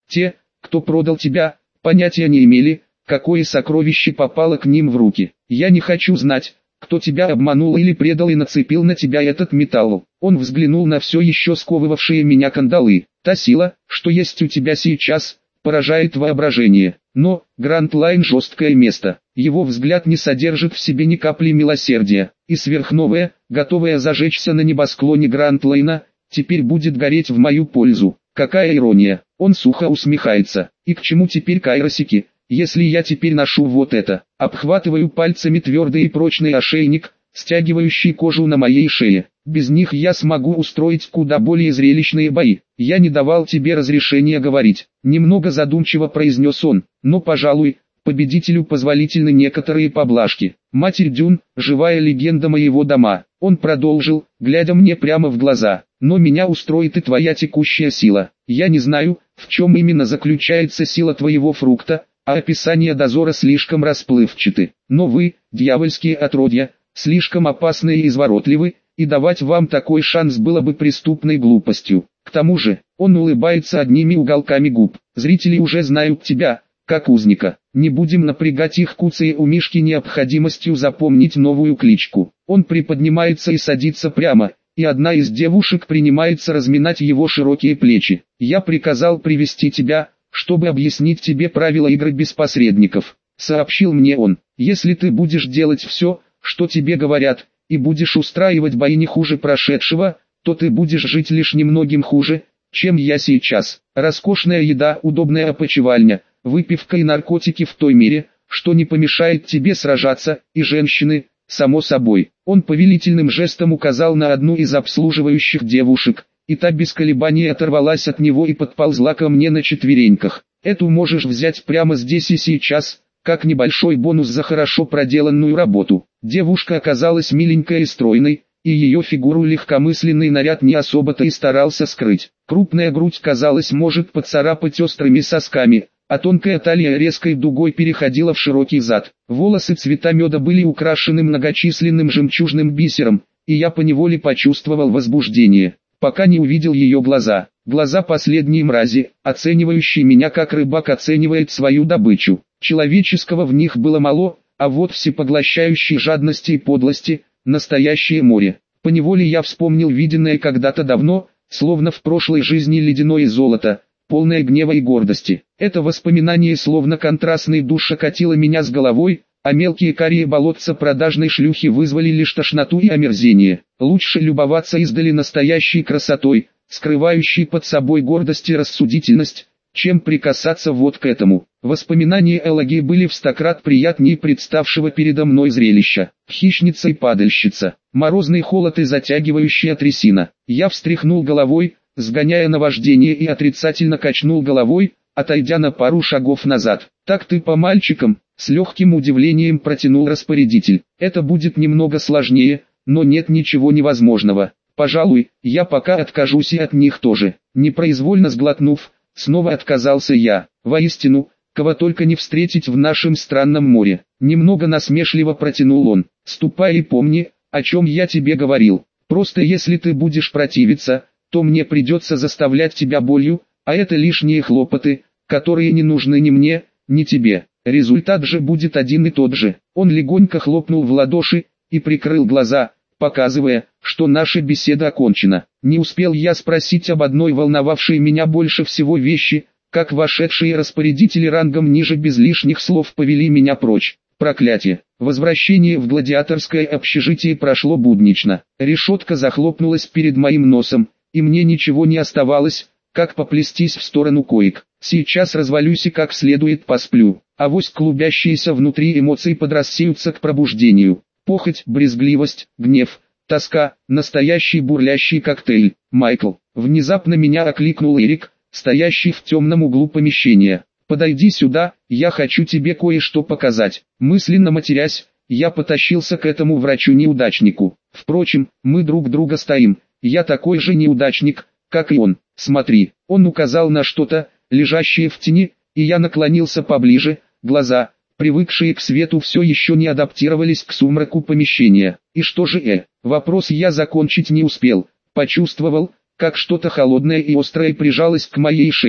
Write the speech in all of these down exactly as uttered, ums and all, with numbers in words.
Те, кто продал тебя, понятия не имели, какое сокровище попало к ним в руки. Я не хочу знать, кто тебя обманул или предал и нацепил на тебя этот металл. Он взглянул на все еще сковывавшие меня кандалы. Та сила, что есть у тебя сейчас, поражает воображение. Но, Гранд Лайн жесткое место. Его взгляд не содержит в себе ни капли милосердия. И сверхновая, готовая зажечься на небосклоне Гранд Лайна, теперь будет гореть в мою пользу. Какая ирония. Он сухо усмехается. И к чему теперь кайросики, если я теперь ношу вот это? Обхватываю пальцами твердый и прочный ошейник, стягивающий кожу на моей шее. Без них я смогу устроить куда более зрелищные бои. Я не давал тебе разрешения говорить. Немного задумчиво произнес он. Но, пожалуй, победителю позволительны некоторые поблажки. Матерь Дюн, живая легенда моего дома. Он продолжил, глядя мне прямо в глаза. Но меня устроит и твоя текущая сила. Я не знаю, в чем именно заключается сила твоего фрукта, а описание дозора слишком расплывчаты. Но вы, дьявольские отродья, слишком опасны и изворотливы, и давать вам такой шанс было бы преступной глупостью. К тому же, он улыбается одними уголками губ. Зрители уже знают тебя, как узника. Не будем напрягать их куцые умишки необходимостью запомнить новую кличку. Он приподнимается и садится прямо, и одна из девушек принимается разминать его широкие плечи. Я приказал привести тебя, чтобы объяснить тебе правила игры без посредников, сообщил мне он. Если ты будешь делать все, что тебе говорят, и будешь устраивать бои не хуже прошедшего, то ты будешь жить лишь немногим хуже, чем я сейчас. Роскошная еда, удобная опочивальня, выпивка и наркотики в той мере, что не помешает тебе сражаться, и женщины, само собой. Он повелительным жестом указал на одну из обслуживающих девушек, и та без колебаний оторвалась от него и подползла ко мне на четвереньках. Эту можешь взять прямо здесь и сейчас, как небольшой бонус за хорошо проделанную работу. Девушка оказалась миленькой и стройной, и ее фигуру легкомысленный наряд не особо-то и старался скрыть. Крупная грудь, казалось, может поцарапать острыми сосками, а тонкая талия резкой дугой переходила в широкий зад. Волосы цвета меда были украшены многочисленным жемчужным бисером, и я поневоле почувствовал возбуждение, пока не увидел ее глаза. Глаза последней мрази, оценивающей меня как рыбак оценивает свою добычу. Человеческого в них было мало, а вот всепоглощающей жадности и подлости – настоящее море. Поневоле я вспомнил виденное когда-то давно, словно в прошлой жизни ледяное золото, полное гнева и гордости. Это воспоминание словно контрастный душ окатило меня с головой, а мелкие карие болотца продажной шлюхи вызвали лишь тошноту и омерзение. Лучше любоваться издали настоящей красотой, скрывающей под собой гордость и рассудительность, чем прикасаться вот к этому. Воспоминания Элоги были в сто крат приятнее представшего передо мной зрелища. Хищница и падальщица, морозный холод и затягивающая трясина. Я встряхнул головой, сгоняя наваждение, и отрицательно качнул головой, отойдя на пару шагов назад. «Так ты по мальчикам?» — с легким удивлением протянул распорядитель. «Это будет немного сложнее, но нет ничего невозможного. Пожалуй, я пока откажусь и от них тоже». Непроизвольно сглотнув, снова отказался я. Воистину, кого только не встретить в нашем странном море. Немного насмешливо протянул он. «Ступай и помни, о чем я тебе говорил. Просто если ты будешь противиться, то мне придется заставлять тебя болью, а это лишние хлопоты, которые не нужны ни мне, ни тебе. Результат же будет один и тот же». Он легонько хлопнул в ладоши и прикрыл глаза, показывая, что наша беседа окончена. Не успел я спросить об одной волновавшей меня больше всего вещи, как вошедшие распорядители рангом ниже без лишних слов повели меня прочь. Проклятие! Возвращение в гладиаторское общежитие прошло буднично. Решетка захлопнулась перед моим носом, и мне ничего не оставалось, как поплестись в сторону коек. Сейчас развалюсь и как следует посплю. Авось клубящиеся внутри эмоции подрассеются к пробуждению. Похоть, брезгливость, гнев, тоска, настоящий бурлящий коктейль. «Майкл!» Внезапно меня окликнул Эрик, стоящий в темном углу помещения. «Подойди сюда, я хочу тебе кое-что показать». Мысленно матерясь, я потащился к этому врачу-неудачнику. Впрочем, мы друг друга стоим, я такой же неудачник, как и он. «Смотри», он указал на что-то, лежащее в тени, и я наклонился поближе. Глаза, привыкшие к свету, все еще не адаптировались к сумраку помещения. «И что же э?» Вопрос я закончить не успел. Почувствовал, как что-то холодное и острое прижалось к моей шее.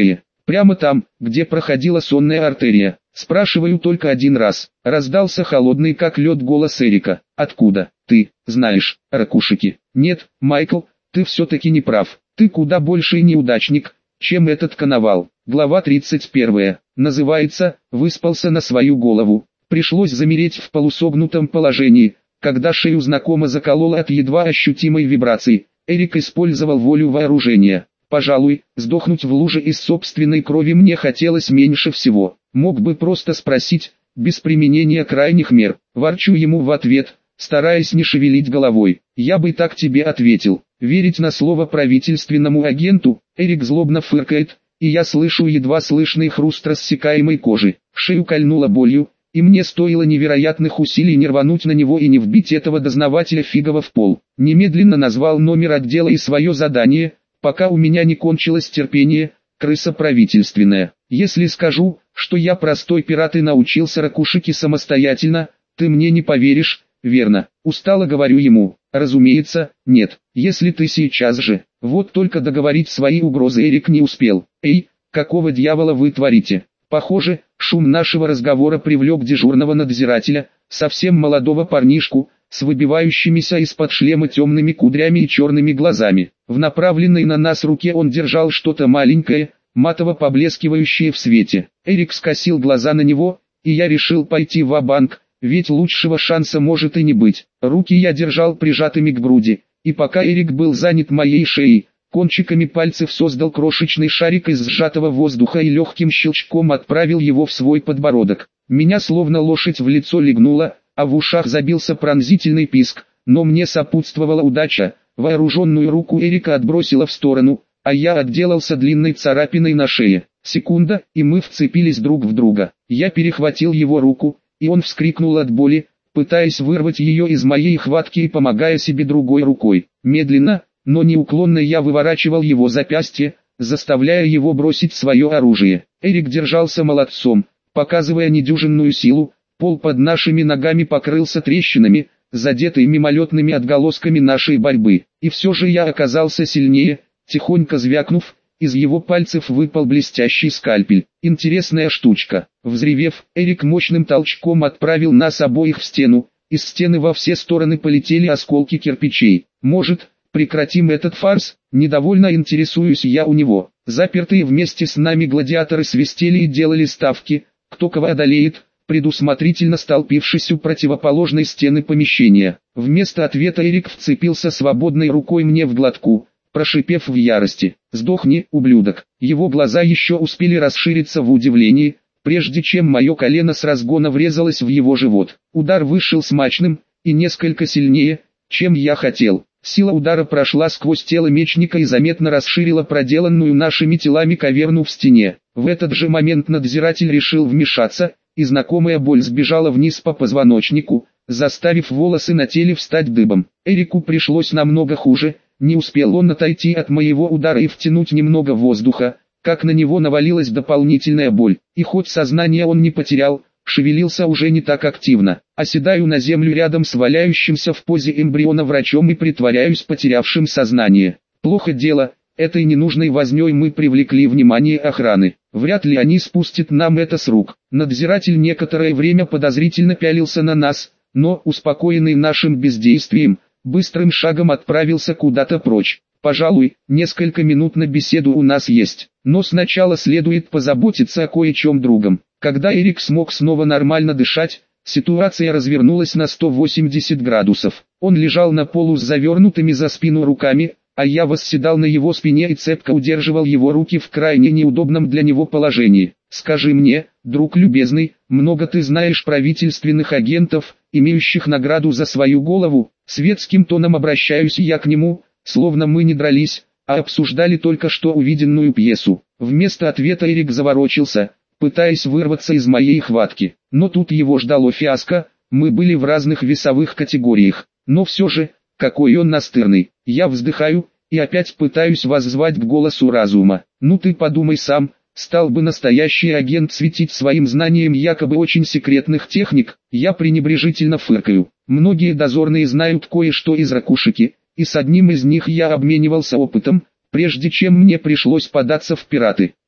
Прямо там, где проходила сонная артерия. Спрашиваю только один раз. Раздался холодный как лед голос Эрика. Откуда? Ты знаешь, ракушики. Нет, Майкл, ты все-таки не прав. Ты куда больший неудачник, чем этот коновал. Глава тридцать первая. Называется «Выспался на свою голову». Пришлось замереть в полусогнутом положении, когда шею знакомо закололо от едва ощутимой вибрации. Эрик использовал волю вооружения. Пожалуй, сдохнуть в луже из собственной крови мне хотелось меньше всего. Мог бы просто спросить, без применения крайних мер. Ворчу ему в ответ, стараясь не шевелить головой. Я бы так тебе ответил. Верить на слово правительственному агенту? Эрик злобно фыркает, и я слышу едва слышный хруст рассекаемой кожи. Шею кольнуло болью, и мне стоило невероятных усилий не рвануть на него и не вбить этого дознавателя фигово в пол. Немедленно назвал номер отдела и свое задание, пока у меня не кончилось терпение, крыса правительственная. Если скажу, что я простой пират и научился ракушики самостоятельно, ты мне не поверишь, верно? Устало говорю ему. Разумеется, нет. Если ты сейчас же, вот только договорить свои угрозы Эрик не успел. Эй, какого дьявола вы творите? Похоже, шум нашего разговора привлек дежурного надзирателя, совсем молодого парнишку, с выбивающимися из-под шлема темными кудрями и черными глазами. В направленной на нас руке он держал что-то маленькое, матово поблескивающее в свете. Эрик скосил глаза на него, и я решил пойти ва-банк, ведь лучшего шанса может и не быть. Руки я держал прижатыми к груди, и пока Эрик был занят моей шеей, кончиками пальцев создал крошечный шарик из сжатого воздуха и легким щелчком отправил его в свой подбородок. Меня словно лошадь в лицо легнула, а в ушах забился пронзительный писк, но мне сопутствовала удача. Вооруженную руку Эрика отбросила в сторону, а я отделался длинной царапиной на шее. Секунда, и мы вцепились друг в друга. Я перехватил его руку, и он вскрикнул от боли, пытаясь вырвать ее из моей хватки и помогая себе другой рукой. Медленно, но неуклонно я выворачивал его запястье, заставляя его бросить свое оружие. Эрик держался молодцом, показывая недюжинную силу. Пол под нашими ногами покрылся трещинами, задетый мимолетными отголосками нашей борьбы. И все же я оказался сильнее. Тихонько звякнув, из его пальцев выпал блестящий скальпель. Интересная штучка. Взревев, Эрик мощным толчком отправил нас обоих в стену. Из стены во все стороны полетели осколки кирпичей. Может, прекратим этот фарс? Недовольно интересуюсь я у него. Запертые вместе с нами гладиаторы свистели и делали ставки, кто кого одолеет, предусмотрительно столпившись у противоположной стены помещения. Вместо ответа Эрик вцепился свободной рукой мне в глотку, прошипев в ярости: «Сдохни, ублюдок!». Его глаза еще успели расшириться в удивлении, прежде чем мое колено с разгона врезалось в его живот. Удар вышел смачным, и несколько сильнее, чем я хотел. Сила удара прошла сквозь тело мечника и заметно расширила проделанную нашими телами каверну в стене. В этот же момент надзиратель решил вмешаться, и знакомая боль сбежала вниз по позвоночнику, заставив волосы на теле встать дыбом. Эрику пришлось намного хуже. Не успел он отойти от моего удара и втянуть немного воздуха, как на него навалилась дополнительная боль. И хоть сознание он не потерял, шевелился уже не так активно. Оседаю на землю рядом с валяющимся в позе эмбриона врачом и притворяюсь потерявшим сознание. Плохо дело, этой ненужной вознёй мы привлекли внимание охраны. Вряд ли они спустят нам это с рук. Надзиратель некоторое время подозрительно пялился на нас, но, успокоенный нашим бездействием, быстрым шагом отправился куда-то прочь. Пожалуй, несколько минут на беседу у нас есть, но сначала следует позаботиться о кое-чем другом. Когда Эрик смог снова нормально дышать, ситуация развернулась на сто восемьдесят градусов. Он лежал на полу с завернутыми за спину руками, а я восседал на его спине и цепко удерживал его руки в крайне неудобном для него положении. «Скажи мне, друг любезный, много ты знаешь правительственных агентов, имеющих награду за свою голову?» Светским тоном обращаюсь я к нему, словно мы не дрались, а обсуждали только что увиденную пьесу. Вместо ответа Эрик заворочился, пытаясь вырваться из моей хватки. Но тут его ждало фиаско. Мы были в разных весовых категориях, но все же, какой он настырный. Я вздыхаю, и опять пытаюсь воззвать к голосу разума. Ну ты подумай сам, стал бы настоящий агент светить своим знанием якобы очень секретных техник? Я пренебрежительно фыркаю. Многие дозорные знают кое-что из ракушики, и с одним из них я обменивался опытом, прежде чем мне пришлось податься в пираты.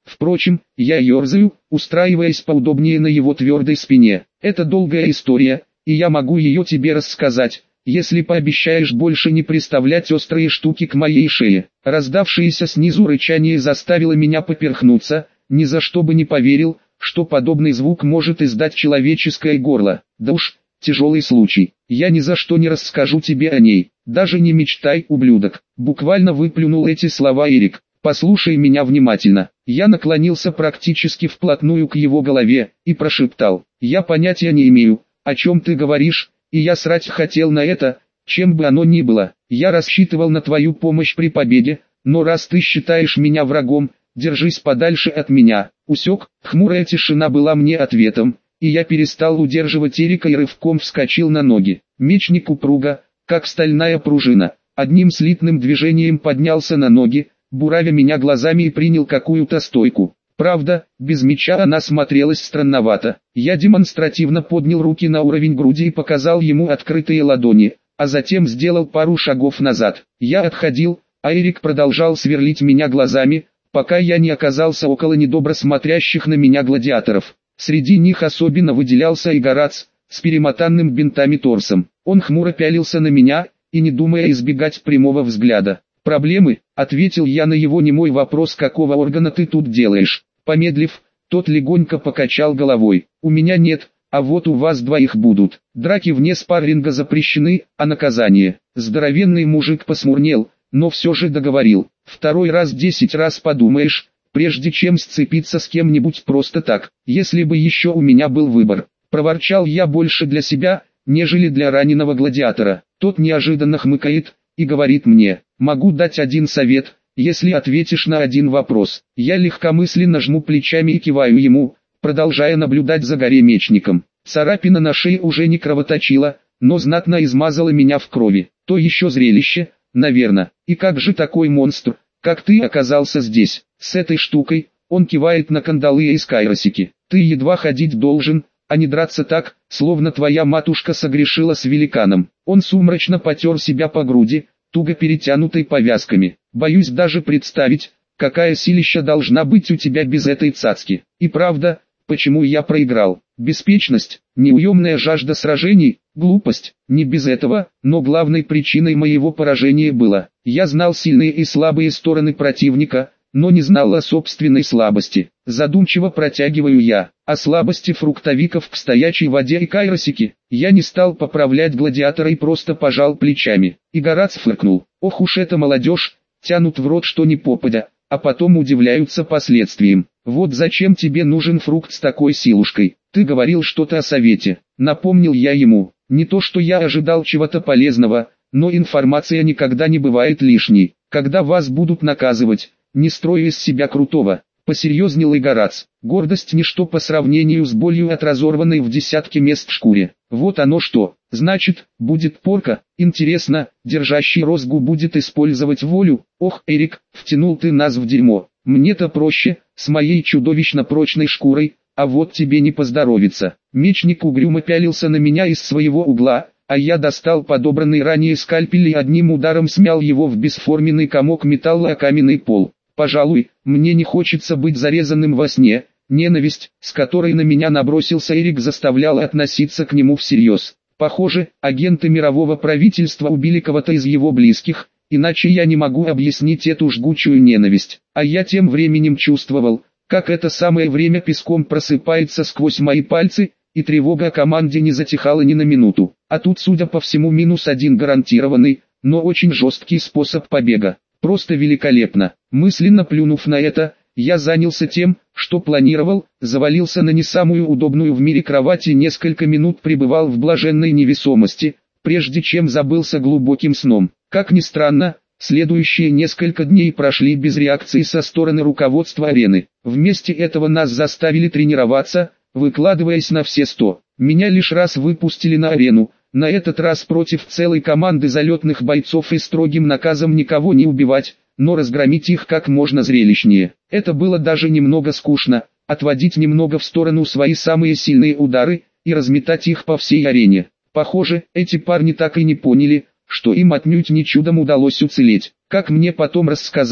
Впрочем, я ерзаю, устраиваясь поудобнее на его твердой спине. Это долгая история, и я могу ее тебе рассказать, если пообещаешь больше не приставлять острые штуки к моей шее. Раздавшееся снизу рычание заставило меня поперхнуться, ни за что бы не поверил, что подобный звук может издать человеческое горло. Да уж, тяжелый случай. Я ни за что не расскажу тебе о ней. Даже не мечтай, ублюдок. Буквально выплюнул эти слова Эрик. Послушай меня внимательно. Я наклонился практически вплотную к его голове и прошептал: я понятия не имею, о чем ты говоришь, и я срать хотел на это, чем бы оно ни было. Я рассчитывал на твою помощь при победе, но раз ты считаешь меня врагом, держись подальше от меня. Усек. Хмурая тишина была мне ответом, и я перестал удерживать Эрика и рывком вскочил на ноги. Мечник упруго, как стальная пружина, одним слитным движением поднялся на ноги, буравя меня глазами, и принял какую-то стойку. Правда, без меча она смотрелась странновато. Я демонстративно поднял руки на уровень груди и показал ему открытые ладони, а затем сделал пару шагов назад. Я отходил, а Эрик продолжал сверлить меня глазами, пока я не оказался около недобро смотрящих на меня гладиаторов. Среди них особенно выделялся Игорац, с перемотанным бинтами торсом. Он хмуро пялился на меня, и не думая избегать прямого взгляда. «Проблемы?» — ответил я на его немой вопрос: «Какого органа ты тут делаешь?» Помедлив, тот легонько покачал головой. «У меня нет, а вот у вас двоих будут. Драки вне спарринга запрещены, а наказание?» Здоровенный мужик посмурнел, но все же договорил: «Второй раз десять раз подумаешь, прежде чем сцепиться с кем-нибудь просто так. Если бы еще у меня был выбор». Проворчал я больше для себя, нежели для раненого гладиатора. Тот неожиданно хмыкает и говорит мне: «Могу дать один совет, если ответишь на один вопрос». Я легкомысленно жму плечами и киваю ему, продолжая наблюдать за горемечником. Царапина на шее уже не кровоточила, но знатно измазала меня в крови. То еще зрелище, наверное. И как же такой монстр, как ты, оказался здесь? С этой штукой, он кивает на кандалы и скайросики. Ты едва ходить должен, а не драться так, словно твоя матушка согрешила с великаном. Он сумрачно потер себя по груди, туго перетянутой повязками. Боюсь даже представить, какая силища должна быть у тебя без этой цацки. И правда, почему я проиграл? Беспечность, неуемная жажда сражений, глупость. Не без этого, но главной причиной моего поражения было: я знал сильные и слабые стороны противника, но не знал о собственной слабости. Задумчиво протягиваю я: о слабости фруктовиков в стоячей воде и кайросике. Я не стал поправлять гладиатора и просто пожал плечами. Игорац фыркнул: ох уж эта молодежь, тянут в рот что ни попадя, а потом удивляются последствиям. Вот зачем тебе нужен фрукт с такой силушкой? Ты говорил что-то о совете. Напомнил я ему. Не то что я ожидал чего-то полезного, но информация никогда не бывает лишней. Когда вас будут наказывать, не строй из себя крутого. Посерьезнел Игорац. Гордость ничто по сравнению с болью от разорванной в десятки мест шкуре. Вот оно что. Значит, будет порка. Интересно, держащий розгу будет использовать волю? Ох, Эрик, втянул ты нас в дерьмо. Мне-то проще, с моей чудовищно прочной шкурой, а вот тебе не поздоровится. Мечник угрюмо пялился на меня из своего угла, а я достал подобранный ранее скальпель и одним ударом смял его в бесформенный комок металла о каменный пол. Пожалуй, мне не хочется быть зарезанным во сне. Ненависть, с которой на меня набросился Эрик, заставляла относиться к нему всерьез. Похоже, агенты мирового правительства убили кого-то из его близких, иначе я не могу объяснить эту жгучую ненависть. А я тем временем чувствовал, как это самое время песком просыпается сквозь мои пальцы, и тревога о команде не затихала ни на минуту. А тут, судя по всему, минус один гарантированный, но очень жесткий способ побега. Просто великолепно. Мысленно плюнув на это, я занялся тем, что планировал, завалился на не самую удобную в мире кровать и несколько минут пребывал в блаженной невесомости, прежде чем забылся глубоким сном. Как ни странно, следующие несколько дней прошли без реакции со стороны руководства арены. Вместе этого нас заставили тренироваться, выкладываясь на все сто. Меня лишь раз выпустили на арену, на этот раз против целой команды залетных бойцов и строгим наказом никого не убивать, но разгромить их как можно зрелищнее. Это было даже немного скучно, отводить немного в сторону свои самые сильные удары и разметать их по всей арене. Похоже, эти парни так и не поняли, что им отнюдь не чудом удалось уцелеть. Как мне потом рассказали,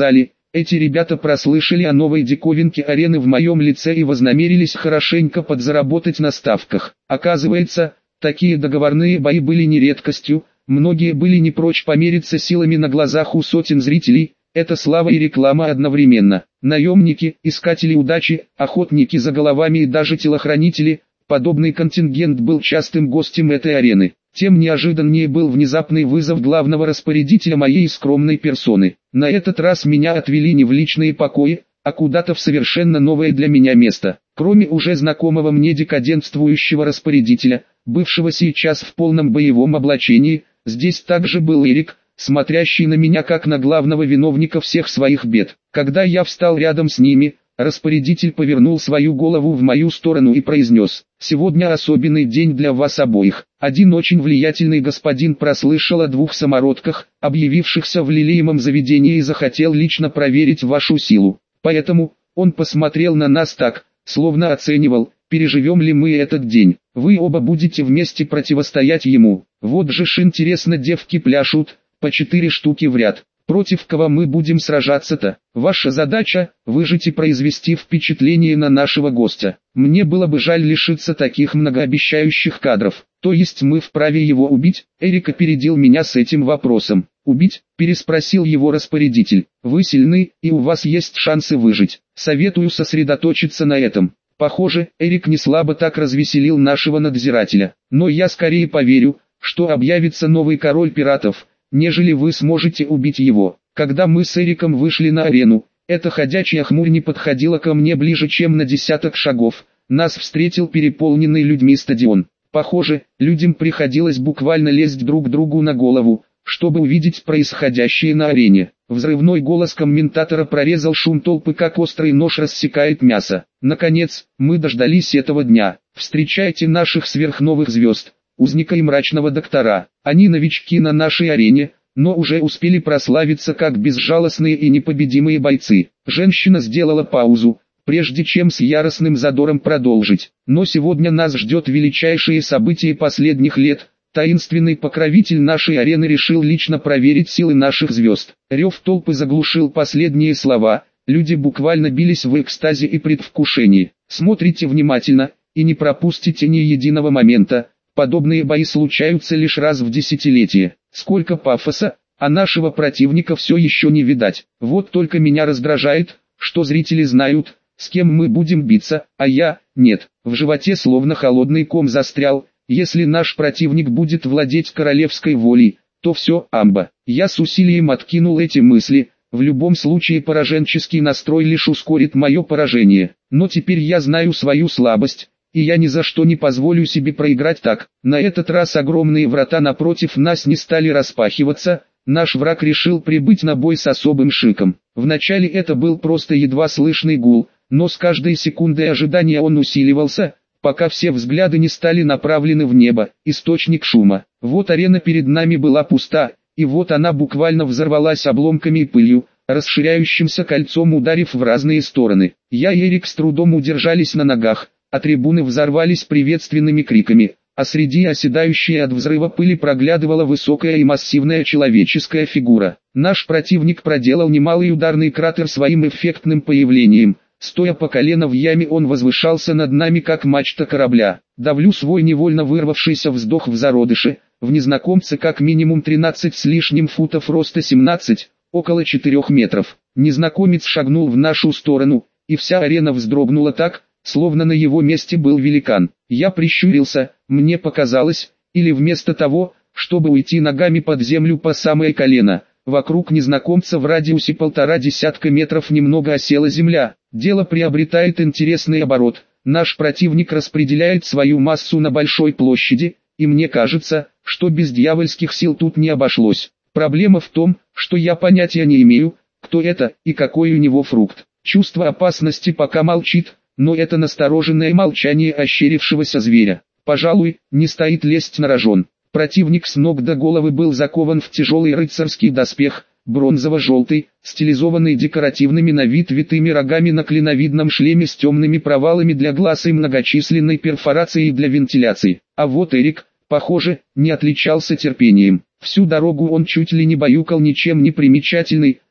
Эти ребята прослышали о новой диковинке арены в моем лице и вознамерились хорошенько подзаработать на ставках. Оказывается, такие договорные бои были не редкостью, многие были не прочь помериться силами на глазах у сотен зрителей. Это слава и реклама одновременно. Наемники, искатели удачи, охотники за головами и даже телохранители, подобный контингент был частым гостем этой арены. Тем неожиданнее был внезапный вызов главного распорядителя моей скромной персоны. На этот раз меня отвели не в личные покои, а куда-то в совершенно новое для меня место. Кроме уже знакомого мне декадентствующего распорядителя, бывшего сейчас в полном боевом облачении, здесь также был Эрик, смотрящий на меня как на главного виновника всех своих бед. Когда я встал рядом с ними, распорядитель повернул свою голову в мою сторону и произнес: «Сегодня особенный день для вас обоих. Один очень влиятельный господин прослышал о двух самородках, объявившихся в лелеемом заведении, и захотел лично проверить вашу силу. Поэтому он посмотрел на нас так, словно оценивал, переживем ли мы этот день. Вы оба будете вместе противостоять ему. Вот же ж интересно, девки пляшут, по четыре штуки в ряд. Против кого мы будем сражаться-то? Ваша задача – выжить и произвести впечатление на нашего гостя. Мне было бы жаль лишиться таких многообещающих кадров. То есть мы вправе его убить?» Эрик опередил меня с этим вопросом. «Убить?» – переспросил его распорядитель. «Вы сильны, и у вас есть шансы выжить. Советую сосредоточиться на этом». Похоже, Эрик не слабо так развеселил нашего надзирателя. Но я скорее поверю, что объявится новый король пиратов, нежели вы сможете убить его. Когда мы с Эриком вышли на арену, эта ходячая хмурь не подходила ко мне ближе, чем на десяток шагов. Нас встретил переполненный людьми стадион. Похоже, людям приходилось буквально лезть друг другу на голову, чтобы увидеть происходящее на арене. Взрывной голос комментатора прорезал шум толпы, как острый нож рассекает мясо. Наконец, мы дождались этого дня. Встречайте наших сверхновых звезд, Узника и Мрачного доктора. Они новички на нашей арене, но уже успели прославиться как безжалостные и непобедимые бойцы. Женщина сделала паузу, прежде чем с яростным задором продолжить. Но сегодня нас ждет величайшее событие последних лет. Таинственный покровитель нашей арены решил лично проверить силы наших звезд. Рев толпы заглушил последние слова. Люди буквально бились в экстазе и предвкушении. Смотрите внимательно, и не пропустите ни единого момента. Подобные бои случаются лишь раз в десятилетие. Сколько пафоса, а нашего противника все еще не видать. Вот только меня раздражает, что зрители знают, с кем мы будем биться, а я – нет. В животе словно холодный ком застрял. Если наш противник будет владеть королевской волей, то все, амба. Я с усилием откинул эти мысли. В любом случае пораженческий настрой лишь ускорит мое поражение. Но теперь я знаю свою слабость. И я ни за что не позволю себе проиграть так. На этот раз огромные врата напротив нас не стали распахиваться. Наш враг решил прибыть на бой с особым шиком. Вначале это был просто едва слышный гул, но с каждой секундой ожидания он усиливался, пока все взгляды не стали направлены в небо, источник шума. Вот арена перед нами была пуста, и вот она буквально взорвалась обломками и пылью, расширяющимся кольцом ударив в разные стороны. Я и Эрик с трудом удержались на ногах, а трибуны взорвались приветственными криками, а среди оседающей от взрыва пыли проглядывала высокая и массивная человеческая фигура. Наш противник проделал немалый ударный кратер своим эффектным появлением. Стоя по колено в яме, он возвышался над нами как мачта корабля. Давлю свой невольно вырвавшийся вздох в зародыше. В незнакомце как минимум тринадцать с лишним футов роста, семнадцать, около четырёх метров. Незнакомец шагнул в нашу сторону, и вся арена вздрогнула так, словно на его месте был великан. Я прищурился, мне показалось, или вместо того, чтобы уйти ногами под землю по самое колено, вокруг незнакомца в радиусе полтора десятка метров немного осела земля. Дело приобретает интересный оборот. Наш противник распределяет свою массу на большой площади, и мне кажется, что без дьявольских сил тут не обошлось. Проблема в том, что я понятия не имею, кто это и какой у него фрукт. Чувство опасности пока молчит, но это настороженное молчание ощерившегося зверя, пожалуй, не стоит лезть на рожон. Противник с ног до головы был закован в тяжелый рыцарский доспех, бронзово-желтый, стилизованный декоративными на вид витыми рогами на клиновидном шлеме с темными провалами для глаз и многочисленной перфорацией для вентиляции. А вот Эрик, похоже, не отличался терпением. Всю дорогу он чуть ли не баюкал ничем не примечательный,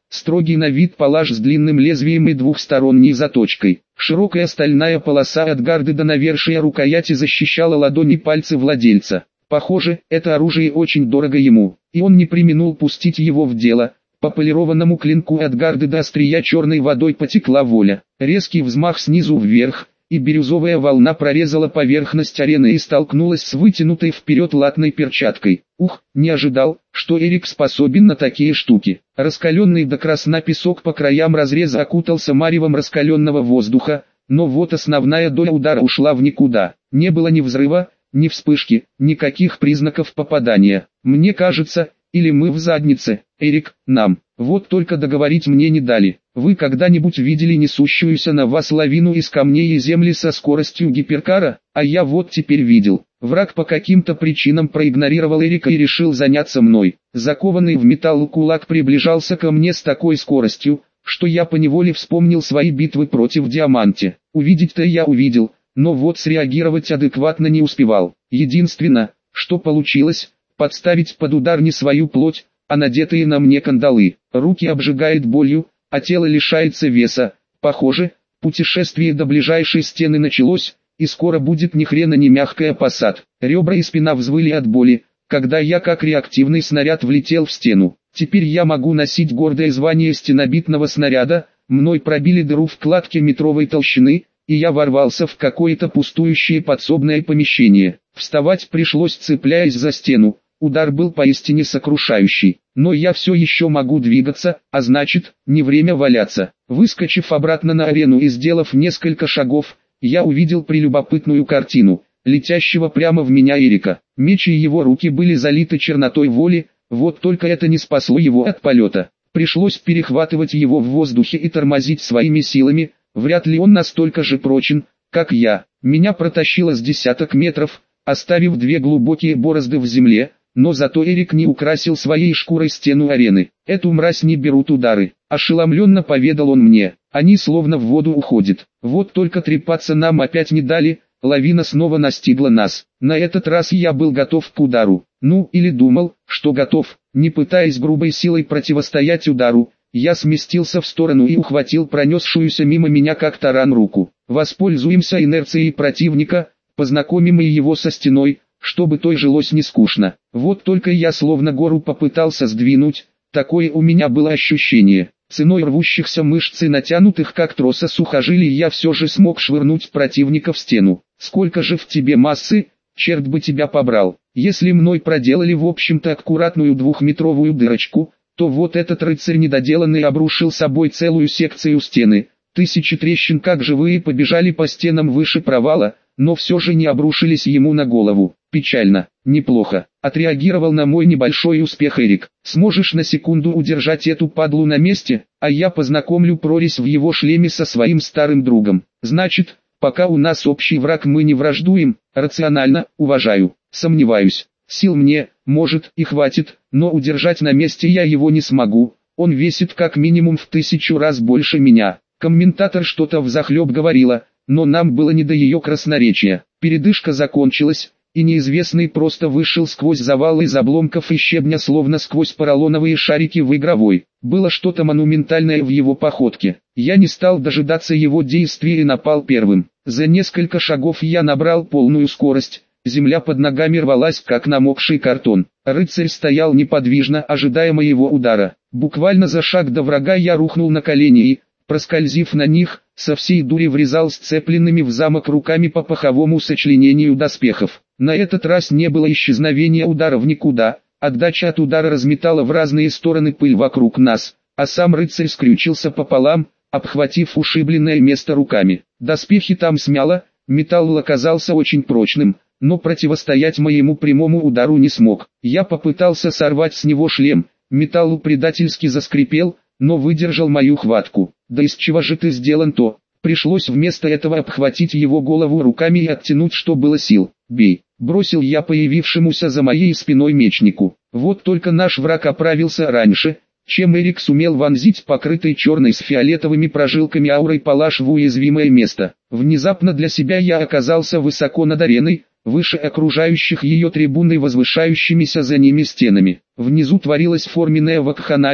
строгий на вид палаш с длинным лезвием и двухсторонней заточкой. Широкая стальная полоса от гарды до навершия рукояти защищала ладони и пальцы владельца. Похоже, это оружие очень дорого ему, и он не преминул пустить его в дело. По полированному клинку от гарды до острия черной водой потекла воля. Резкий взмах снизу вверх, и бирюзовая волна прорезала поверхность арены и столкнулась с вытянутой вперед латной перчаткой. Ух, не ожидал, что Эрик способен на такие штуки. Раскаленный до красна песок по краям разреза окутался маревом раскаленного воздуха, но вот основная доля удара ушла в никуда. Не было ни взрыва, ни вспышки, никаких признаков попадания. Мне кажется, или мы в заднице, Эрик, нам. Вот только договорить мне не дали. Вы когда-нибудь видели несущуюся на вас лавину из камней и земли со скоростью гиперкара? А я вот теперь видел. Враг по каким-то причинам проигнорировал Эрика и решил заняться мной. Закованный в металл кулак приближался ко мне с такой скоростью, что я поневоле вспомнил свои битвы против Диаманти. Увидеть-то я увидел, но вот среагировать адекватно не успевал. Единственное, что получилось, подставить под удар не свою плоть, а надетые на мне кандалы. Руки обжигает болью, а тело лишается веса. Похоже, путешествие до ближайшей стены началось, и скоро будет ни хрена не мягкая посад. Ребра и спина взвыли от боли, когда я как реактивный снаряд влетел в стену. Теперь я могу носить гордое звание стенобитного снаряда. Мной пробили дыру в кладке метровой толщины, и я ворвался в какое-то пустующее подсобное помещение. Вставать пришлось, цепляясь за стену. Удар был поистине сокрушающий, но я все еще могу двигаться, а значит, не время валяться. Выскочив обратно на арену и сделав несколько шагов, я увидел прелюбопытную картину, летящего прямо в меня Эрика. Меч и его руки были залиты чернотой воли, вот только это не спасло его от полета. Пришлось перехватывать его в воздухе и тормозить своими силами, вряд ли он настолько же прочен, как я. Меня протащило с десяток метров, оставив две глубокие борозды в земле. Но зато Эрик не украсил своей шкурой стену арены. Эту мразь не берут удары. Ошеломленно поведал он мне. Они словно в воду уходят. Вот только трепаться нам опять не дали. Лавина снова настигла нас. На этот раз я был готов к удару. Ну, или думал, что готов. Не пытаясь грубой силой противостоять удару, я сместился в сторону и ухватил пронесшуюся мимо меня как таран руку. Воспользуемся инерцией противника, познакомим и его со стеной, чтобы той жилось не скучно. Вот только я словно гору попытался сдвинуть, такое у меня было ощущение. Ценой рвущихся мышц и натянутых как троса сухожилий я все же смог швырнуть противника в стену. Сколько же в тебе массы, черт бы тебя побрал. Если мной проделали в общем-то аккуратную двухметровую дырочку, то вот этот рыцарь недоделанный обрушил собой целую секцию стены. Тысячи трещин как живые побежали по стенам выше провала, но все же не обрушились ему на голову. Печально, неплохо. Отреагировал на мой небольшой успех Эрик. Сможешь на секунду удержать эту падлу на месте, а я познакомлю прорезь в его шлеме со своим старым другом. Значит, пока у нас общий враг, мы не враждуем. Рационально, уважаю. Сомневаюсь. Сил мне, может, и хватит, но удержать на месте я его не смогу. Он весит как минимум в тысячу раз больше меня. Комментатор что-то взахлеб говорила, но нам было не до ее красноречия. Передышка закончилась, и неизвестный просто вышел сквозь завалы из обломков и щебня, словно сквозь поролоновые шарики в игровой. Было что-то монументальное в его походке. Я не стал дожидаться его действий и напал первым. За несколько шагов я набрал полную скорость. Земля под ногами рвалась, как намокший картон. Рыцарь стоял неподвижно, ожидая моего удара. Буквально за шаг до врага я рухнул на колени и, проскользив на них, со всей дури врезал сцепленными в замок руками по паховому сочленению доспехов. На этот раз не было исчезновения удара в никуда, отдача от удара разметала в разные стороны пыль вокруг нас, а сам рыцарь скрючился пополам, обхватив ушибленное место руками. Доспехи там смяло, металл оказался очень прочным, но противостоять моему прямому удару не смог. Я попытался сорвать с него шлем, металл предательски заскрипел, но выдержал мою хватку. Да из чего же ты сделан то? Пришлось вместо этого обхватить его голову руками и оттянуть, что было сил. «Бей!» — бросил я появившемуся за моей спиной мечнику. Вот только наш враг оправился раньше, чем Эрик сумел вонзить покрытый черной с фиолетовыми прожилками аурой палаш в уязвимое место. Внезапно для себя я оказался высоко над ареной, выше окружающих ее трибун и возвышающимися за ними стенами. Внизу творилась форменная вакханалия,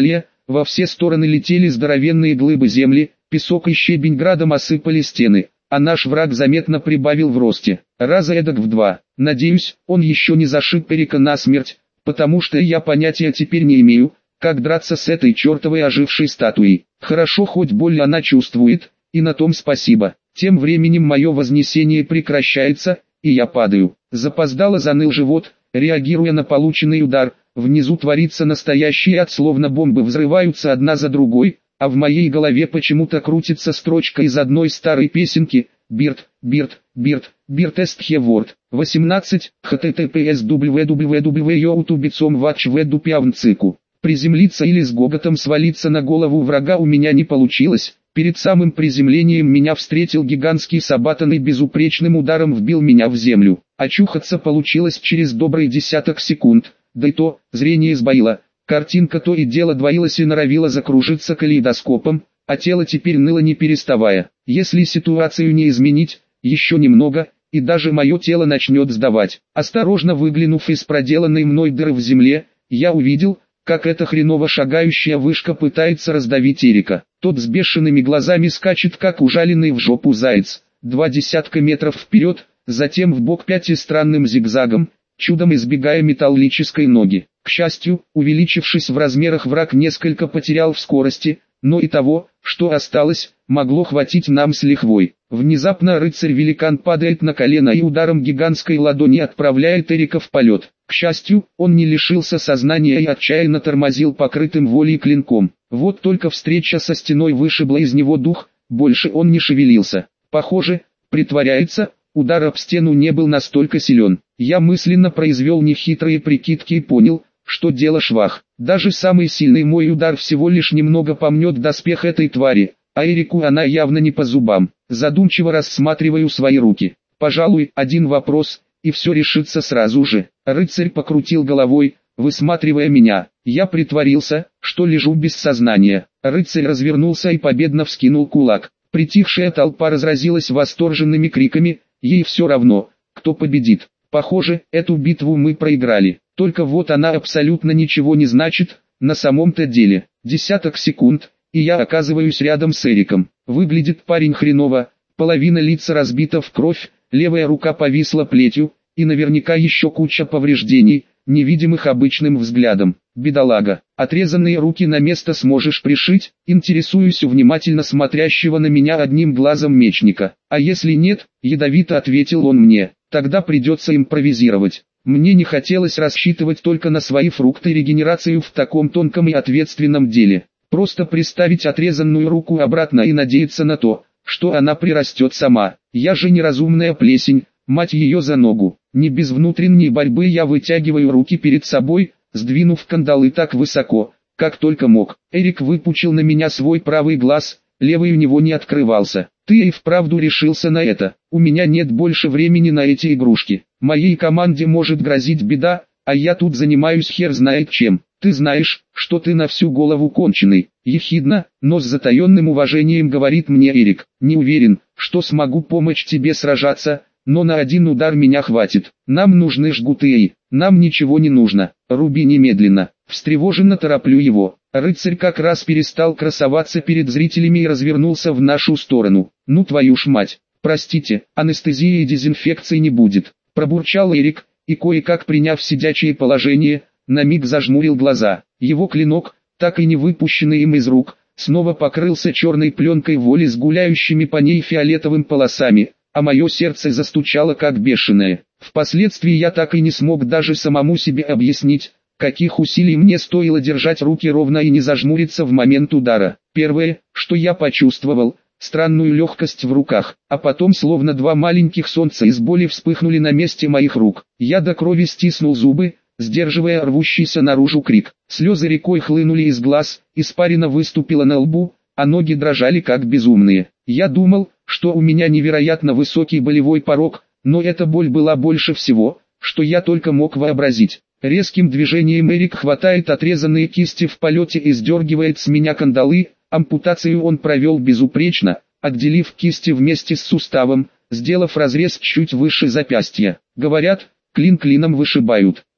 во все стороны летели здоровенные глыбы земли, песок и щебень градом осыпали стены, а наш враг заметно прибавил в росте, раза эдак в два. Надеюсь, он еще не зашиб Эрика насмерть, потому что я понятия теперь не имею, как драться с этой чертовой ожившей статуей. Хорошо, хоть боль она чувствует, и на том спасибо. Тем временем мое вознесение прекращается, и я падаю. Запоздало заныл живот, реагируя на полученный удар. Внизу творится настоящий ад, словно бомбы взрываются одна за другой, а в моей голове почему-то крутится строчка из одной старой песенки «Бирд, Бирд, Бирд, Бирд est here word». восемнадцать. https www.youtube.com watch веду Приземлиться или с гоготом свалиться на голову врага у меня не получилось. Перед самым приземлением меня встретил гигантский сабатон и безупречным ударом вбил меня в землю. Очухаться получилось через добрый десяток секунд, да и то, зрение сбоило. Картинка то и дело двоилась и норовила закружиться калейдоскопом, а тело теперь ныло не переставая. Если ситуацию не изменить, еще немного, и даже мое тело начнет сдавать. Осторожно выглянув из проделанной мной дыры в земле, я увидел, как эта хреново шагающая вышка пытается раздавить Эрика. Тот с бешеными глазами скачет, как ужаленный в жопу заяц, два десятка метров вперед, затем в бок пять и странным зигзагом, чудом избегая металлической ноги. К счастью, увеличившись в размерах, враг несколько потерял в скорости, но и того, что осталось, могло хватить нам с лихвой. Внезапно рыцарь-великан падает на колено и ударом гигантской ладони отправляет Эрика в полет. К счастью, он не лишился сознания и отчаянно тормозил покрытым волей клинком. Вот только встреча со стеной вышибла из него дух, больше он не шевелился. Похоже, притворяется, удар об стену не был настолько силен. Я мысленно произвел нехитрые прикидки и понял, что дело швах. Даже самый сильный мой удар всего лишь немного помнет доспех этой твари, а Эрику она явно не по зубам. Задумчиво рассматриваю свои руки. Пожалуй, один вопрос, и все решится сразу же. Рыцарь покрутил головой, высматривая меня. Я притворился, что лежу без сознания. Рыцарь развернулся и победно вскинул кулак. Притихшая толпа разразилась восторженными криками, ей все равно, кто победит. Похоже, эту битву мы проиграли. Только вот она абсолютно ничего не значит, на самом-то деле. Десяток секунд, и я оказываюсь рядом с Эриком. Выглядит парень хреново, половина лица разбита в кровь, левая рука повисла плетью, и наверняка еще куча повреждений, невидимых обычным взглядом. Бедолага, отрезанные руки на место сможешь пришить? Интересуюсь у внимательно смотрящего на меня одним глазом мечника. А если нет, ядовито ответил он мне, тогда придется импровизировать. Мне не хотелось рассчитывать только на свои фрукты и регенерацию в таком тонком и ответственном деле. Просто приставить отрезанную руку обратно и надеяться на то, что она прирастет сама. Я же неразумная плесень, мать ее за ногу. Не без внутренней борьбы я вытягиваю руки перед собой, сдвинув кандалы так высоко, как только мог. Эрик выпучил на меня свой правый глаз, левый у него не открывался. Ты и вправду решился на это. У меня нет больше времени на эти игрушки. Моей команде может грозить беда, а я тут занимаюсь хер знает чем. Ты знаешь, что ты на всю голову конченый. Ехидно, но с затаенным уважением говорит мне Эрик. Не уверен, что смогу помочь тебе сражаться, но на один удар меня хватит. Нам нужны жгуты, нам ничего не нужно. Руби немедленно. Встревоженно тороплю его. Рыцарь как раз перестал красоваться перед зрителями и развернулся в нашу сторону. Ну твою ж мать, простите, анестезии и дезинфекции не будет. Пробурчал Эрик, и кое-как приняв сидячее положение, на миг зажмурил глаза. Его клинок, так и не выпущенный им из рук, снова покрылся черной пленкой воли с гуляющими по ней фиолетовым полосами, а мое сердце застучало как бешеное. Впоследствии я так и не смог даже самому себе объяснить, каких усилий мне стоило держать руки ровно и не зажмуриться в момент удара. Первое, что я почувствовал, странную легкость в руках, а потом словно два маленьких солнца из боли вспыхнули на месте моих рук. Я до крови стиснул зубы, сдерживая рвущийся наружу крик. Слезы рекой хлынули из глаз, испарина выступила на лбу, а ноги дрожали как безумные. Я думал, что у меня невероятно высокий болевой порог, но эта боль была больше всего, что я только мог вообразить. Резким движением Эрик хватает отрезанные кисти в полете и сдергивает с меня кандалы. Ампутацию он провел безупречно, отделив кисти вместе с суставом, сделав разрез чуть выше запястья. Говорят, клин клином вышибают.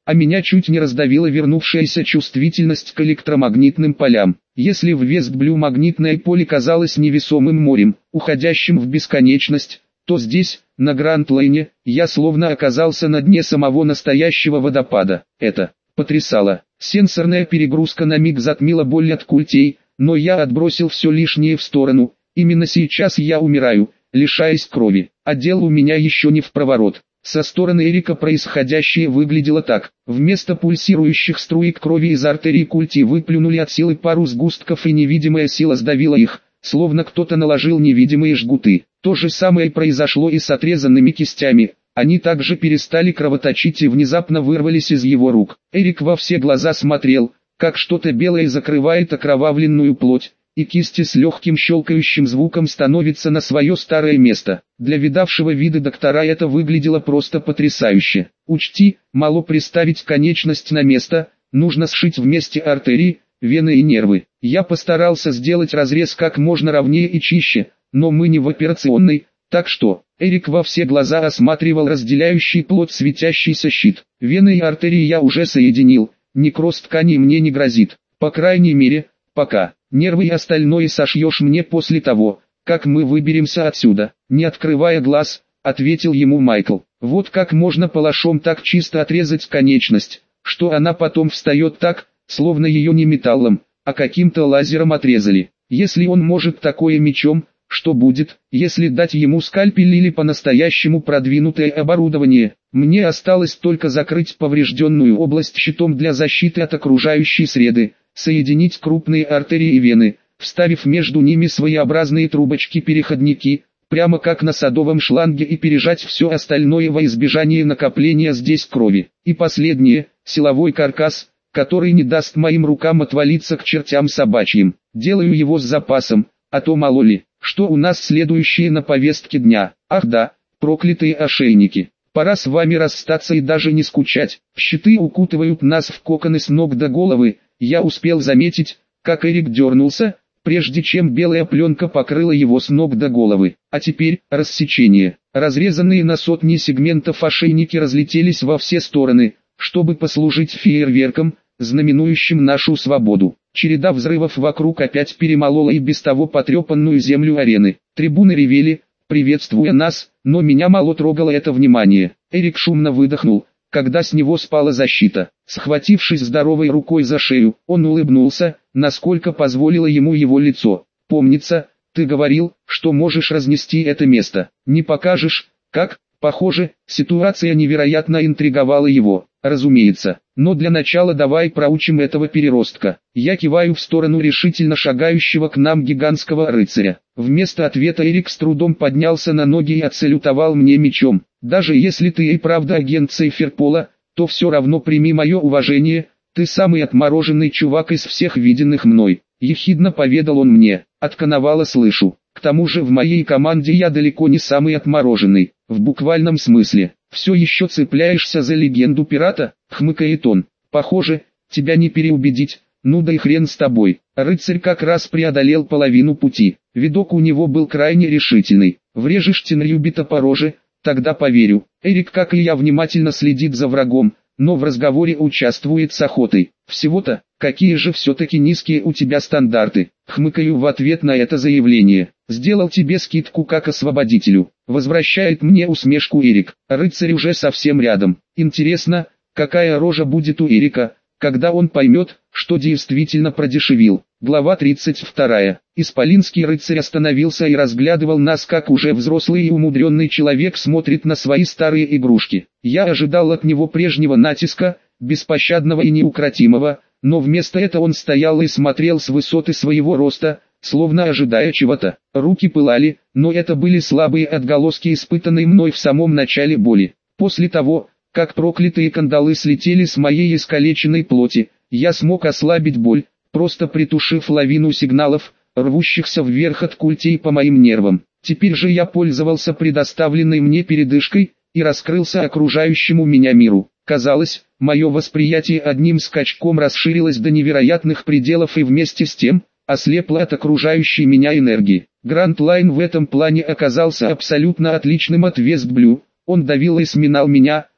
а меня чуть не раздавила вернувшаяся чувствительность к электромагнитным полям. Если в Вестблю магнитное поле казалось невесомым морем, уходящим в бесконечность, то здесь, на Гранд-Лайне, я словно оказался на дне самого настоящего водопада. Это потрясало. Сенсорная перегрузка на миг затмила боль от культей, но я отбросил все лишнее в сторону. Именно сейчас я умираю, лишаясь крови, а дело у меня еще не в проворот. Со стороны Эрика происходящее выглядело так. Вместо пульсирующих струек крови из артерий культи выплюнули от силы пару сгустков, и невидимая сила сдавила их, словно кто-то наложил невидимые жгуты. То же самое произошло и с отрезанными кистями. Они также перестали кровоточить и внезапно вырвались из его рук. Эрик во все глаза смотрел, как что-то белое закрывает окровавленную плоть, и кисти с легким щелкающим звуком становятся на свое старое место. Для видавшего виды доктора это выглядело просто потрясающе. Учти, мало приставить конечность на место, нужно сшить вместе артерии, вены и нервы. Я постарался сделать разрез как можно ровнее и чище, но мы не в операционной, так что... Эрик во все глаза осматривал разделяющий плоть светящийся щит. Вены и артерии я уже соединил, некроз ткани мне не грозит, по крайней мере, пока. Нервы и остальное сошьешь мне после того, как мы выберемся отсюда. Не открывая глаз, ответил ему Майкл. Вот как можно палашом так чисто отрезать конечность, что она потом встает так, словно ее не металлом, а каким-то лазером отрезали. Если он может такое мечом, что будет, если дать ему скальпель или по-настоящему продвинутое оборудование? Мне осталось только закрыть поврежденную область щитом для защиты от окружающей среды, соединить крупные артерии и вены, вставив между ними своеобразные трубочки-переходники, прямо как на садовом шланге, и пережать все остальное во избежание накопления здесь крови. И последнее, силовой каркас, который не даст моим рукам отвалиться к чертям собачьим. Делаю его с запасом, а то мало ли. Что у нас следующее на повестке дня? Ах да, проклятые ошейники. Пора с вами расстаться и даже не скучать. Щиты укутывают нас в коконы с ног до головы. Я успел заметить, как Эрик дернулся, прежде чем белая пленка покрыла его с ног до головы. А теперь, рассечение. Разрезанные на сотни сегментов ошейники разлетелись во все стороны, чтобы послужить фейерверком, знаменующим нашу свободу. Череда взрывов вокруг опять перемолола и без того потрепанную землю арены. Трибуны ревели, приветствуя нас, но меня мало трогало это внимание. Эрик шумно выдохнул, когда с него спала защита. Схватившись здоровой рукой за шею, он улыбнулся, насколько позволило ему его лицо. «Помнится, ты говорил, что можешь разнести это место. Не покажешь, как?» Похоже, ситуация невероятно интриговала его. Разумеется, но для начала давай проучим этого переростка. Я киваю в сторону решительно шагающего к нам гигантского рыцаря. Вместо ответа Эрик с трудом поднялся на ноги и отсалютовал мне мечом. Даже если ты и правда агент Циферпола, то все равно прими мое уважение, ты самый отмороженный чувак из всех виденных мной. Ехидно поведал он мне, от коновала слышу. К тому же в моей команде я далеко не самый отмороженный, в буквальном смысле. Все еще цепляешься за легенду пирата, хмыкает он. Похоже, тебя не переубедить, ну да и хрен с тобой. Рыцарь как раз преодолел половину пути. Видок у него был крайне решительный. Врежешь Тенрюбита по роже, тогда поверю. Эрик, как и я, внимательно следит за врагом, но в разговоре участвует с охотой. Всего-то, какие же все-таки низкие у тебя стандарты. Хмыкаю в ответ на это заявление. Сделал тебе скидку как освободителю. Возвращает мне усмешку Эрик. Рыцарь уже совсем рядом. Интересно, какая рожа будет у Эрика, когда он поймет, что действительно продешевил. Глава тридцать вторая. Исполинский рыцарь остановился и разглядывал нас, как уже взрослый и умудренный человек смотрит на свои старые игрушки. Я ожидал от него прежнего натиска, беспощадного и неукротимого, но вместо этого он стоял и смотрел с высоты своего роста, словно ожидая чего-то. Руки пылали, но это были слабые отголоски испытанной мной в самом начале боли. После того, как проклятые кандалы слетели с моей искалеченной плоти, я смог ослабить боль, просто притушив лавину сигналов, рвущихся вверх от культей по моим нервам. Теперь же я пользовался предоставленной мне передышкой и раскрылся окружающему меня миру. Казалось, мое восприятие одним скачком расширилось до невероятных пределов и вместе с тем ослепло от окружающей меня энергии. Гранд-Лайн в этом плане оказался абсолютно отличным от Вестблю. Он давил и сминал меня,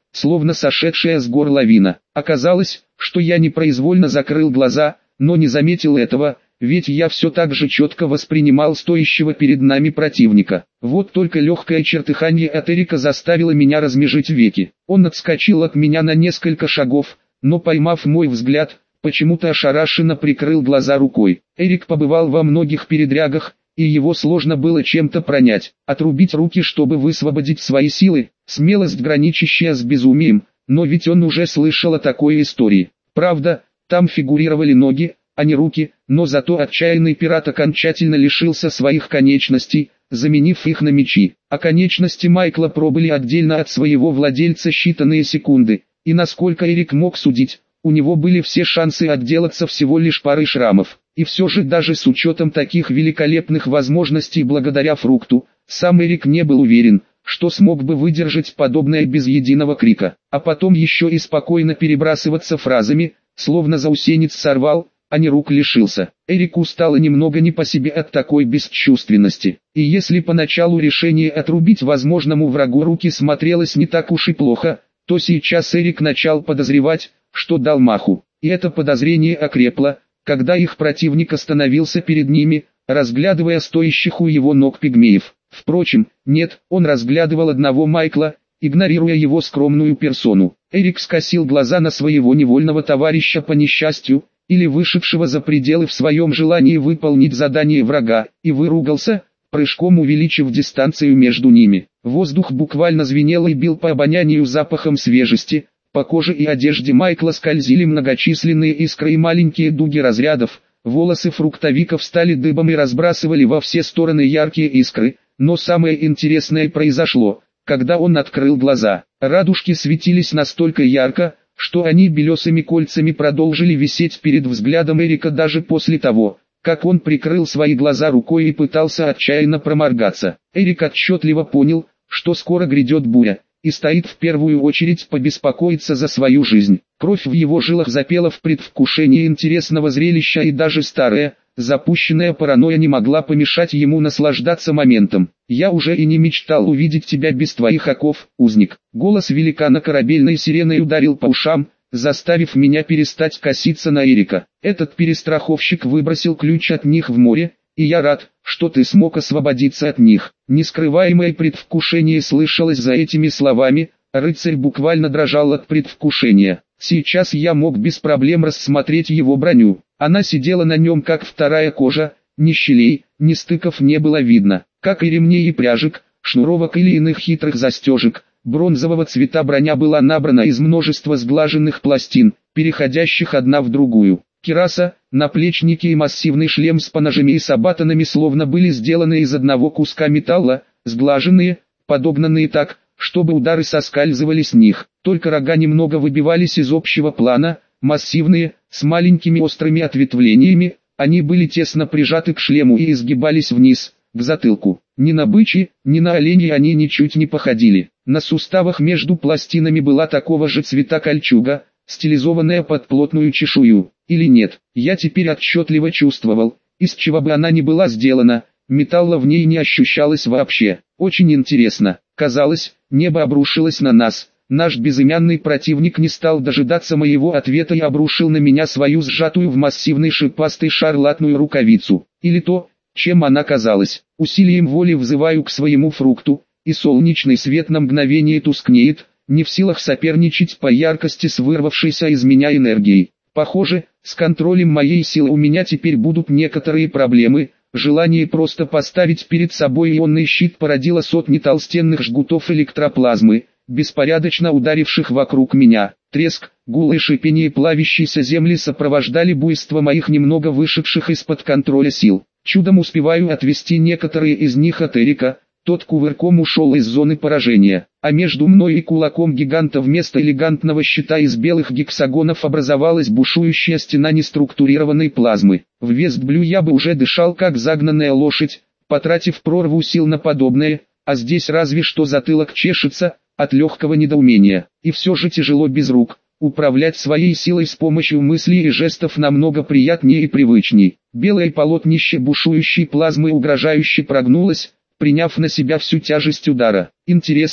словно сошедшая с гор лавина. Оказалось, что я непроизвольно закрыл глаза, но не заметил этого, ведь я все так же четко воспринимал стоящего перед нами противника. Вот только легкое чертыхание от Эрика заставило меня размежить веки. Он отскочил от меня на несколько шагов, но поймав мой взгляд, почему-то ошарашенно прикрыл глаза рукой. Эрик побывал во многих передрягах, и его сложно было чем-то пронять. Отрубить руки, чтобы высвободить свои силы, смелость, граничащая с безумием, но ведь он уже слышал о такой истории. Правда, там фигурировали ноги, а не руки, но зато отчаянный пират окончательно лишился своих конечностей, заменив их на мечи. А конечности Майкла пробыли отдельно от своего владельца считанные секунды, и насколько Эрик мог судить, у него были все шансы отделаться всего лишь парой шрамов. И все же даже с учетом таких великолепных возможностей благодаря фрукту, сам Эрик не был уверен, что смог бы выдержать подобное без единого крика. А потом еще и спокойно перебрасываться фразами, словно заусенец сорвал, а не рук лишился. Эрику стало немного не по себе от такой бесчувственности. И если поначалу решение отрубить возможному врагу руки смотрелось не так уж и плохо, то сейчас Эрик начал подозревать, что дал маху. И это подозрение окрепло, когда их противник остановился перед ними, разглядывая стоящих у его ног пигмеев. Впрочем, нет, он разглядывал одного Майкла, игнорируя его скромную персону. Эрик скосил глаза на своего невольного товарища по несчастью, или вышедшего за пределы в своем желании выполнить задание врага, и выругался, прыжком увеличив дистанцию между ними. Воздух буквально звенел и бил по обонянию запахом свежести, по коже и одежде Майкла скользили многочисленные искры и маленькие дуги разрядов, волосы фруктовиков стали дыбом и разбрасывали во все стороны яркие искры, но самое интересное произошло, когда он открыл глаза. Радужки светились настолько ярко, что они белесыми кольцами продолжили висеть перед взглядом Эрика даже после того, как он прикрыл свои глаза рукой и пытался отчаянно проморгаться. Эрик отчетливо понял, что скоро грядет буря, и стоит в первую очередь побеспокоиться за свою жизнь. Кровь в его жилах запела в предвкушении интересного зрелища, и даже старая, запущенная паранойя не могла помешать ему наслаждаться моментом. «Я уже и не мечтал увидеть тебя без твоих оков, узник». Голос великана корабельной сиреной ударил по ушам, заставив меня перестать коситься на Эрика. Этот перестраховщик выбросил ключ от них в море, и я рад, что ты смог освободиться от них. Нескрываемое предвкушение слышалось за этими словами, рыцарь буквально дрожал от предвкушения. Сейчас я мог без проблем рассмотреть его броню. Она сидела на нем как вторая кожа, ни щелей, ни стыков не было видно, как и ремней и пряжек, шнуровок или иных хитрых застежек. Бронзового цвета броня была набрана из множества сглаженных пластин, переходящих одна в другую. Кираса, наплечники и массивный шлем с поножами и сабатонами словно были сделаны из одного куска металла, сглаженные, подогнанные так, чтобы удары соскальзывали с них. Только рога немного выбивались из общего плана, массивные, с маленькими острыми ответвлениями, они были тесно прижаты к шлему и изгибались вниз, к затылку. Ни на бычьи, ни на оленей они ничуть не походили. На суставах между пластинами была такого же цвета кольчуга, стилизованная под плотную чешую. Или нет, я теперь отчетливо чувствовал, из чего бы она ни была сделана, металла в ней не ощущалось вообще. Очень интересно. Казалось, небо обрушилось на нас. Наш безымянный противник не стал дожидаться моего ответа и обрушил на меня свою сжатую в массивный шипастый шар латную рукавицу. Или то, чем она казалась. Усилием воли взываю к своему фрукту, и солнечный свет на мгновение тускнеет, не в силах соперничать по яркости с вырвавшейся из меня энергией. Похоже, с контролем моей силы у меня теперь будут некоторые проблемы. Желание просто поставить перед собой ионный щит породило сотни толстенных жгутов электроплазмы, беспорядочно ударивших вокруг меня. Треск, гул и шипение плавящейся земли сопровождали буйство моих немного вышедших из-под контроля сил. Чудом успеваю отвести некоторые из них от Эрика. Тот кувырком ушел из зоны поражения, а между мной и кулаком гиганта вместо элегантного щита из белых гексагонов образовалась бушующая стена неструктурированной плазмы. В Вестблю я бы уже дышал как загнанная лошадь, потратив прорву сил на подобное, а здесь разве что затылок чешется от легкого недоумения. И все же тяжело без рук. Управлять своей силой с помощью мыслей и жестов намного приятнее и привычней. Белое полотнище бушующей плазмы угрожающе прогнулось, приняв на себя всю тяжесть удара. Интересно,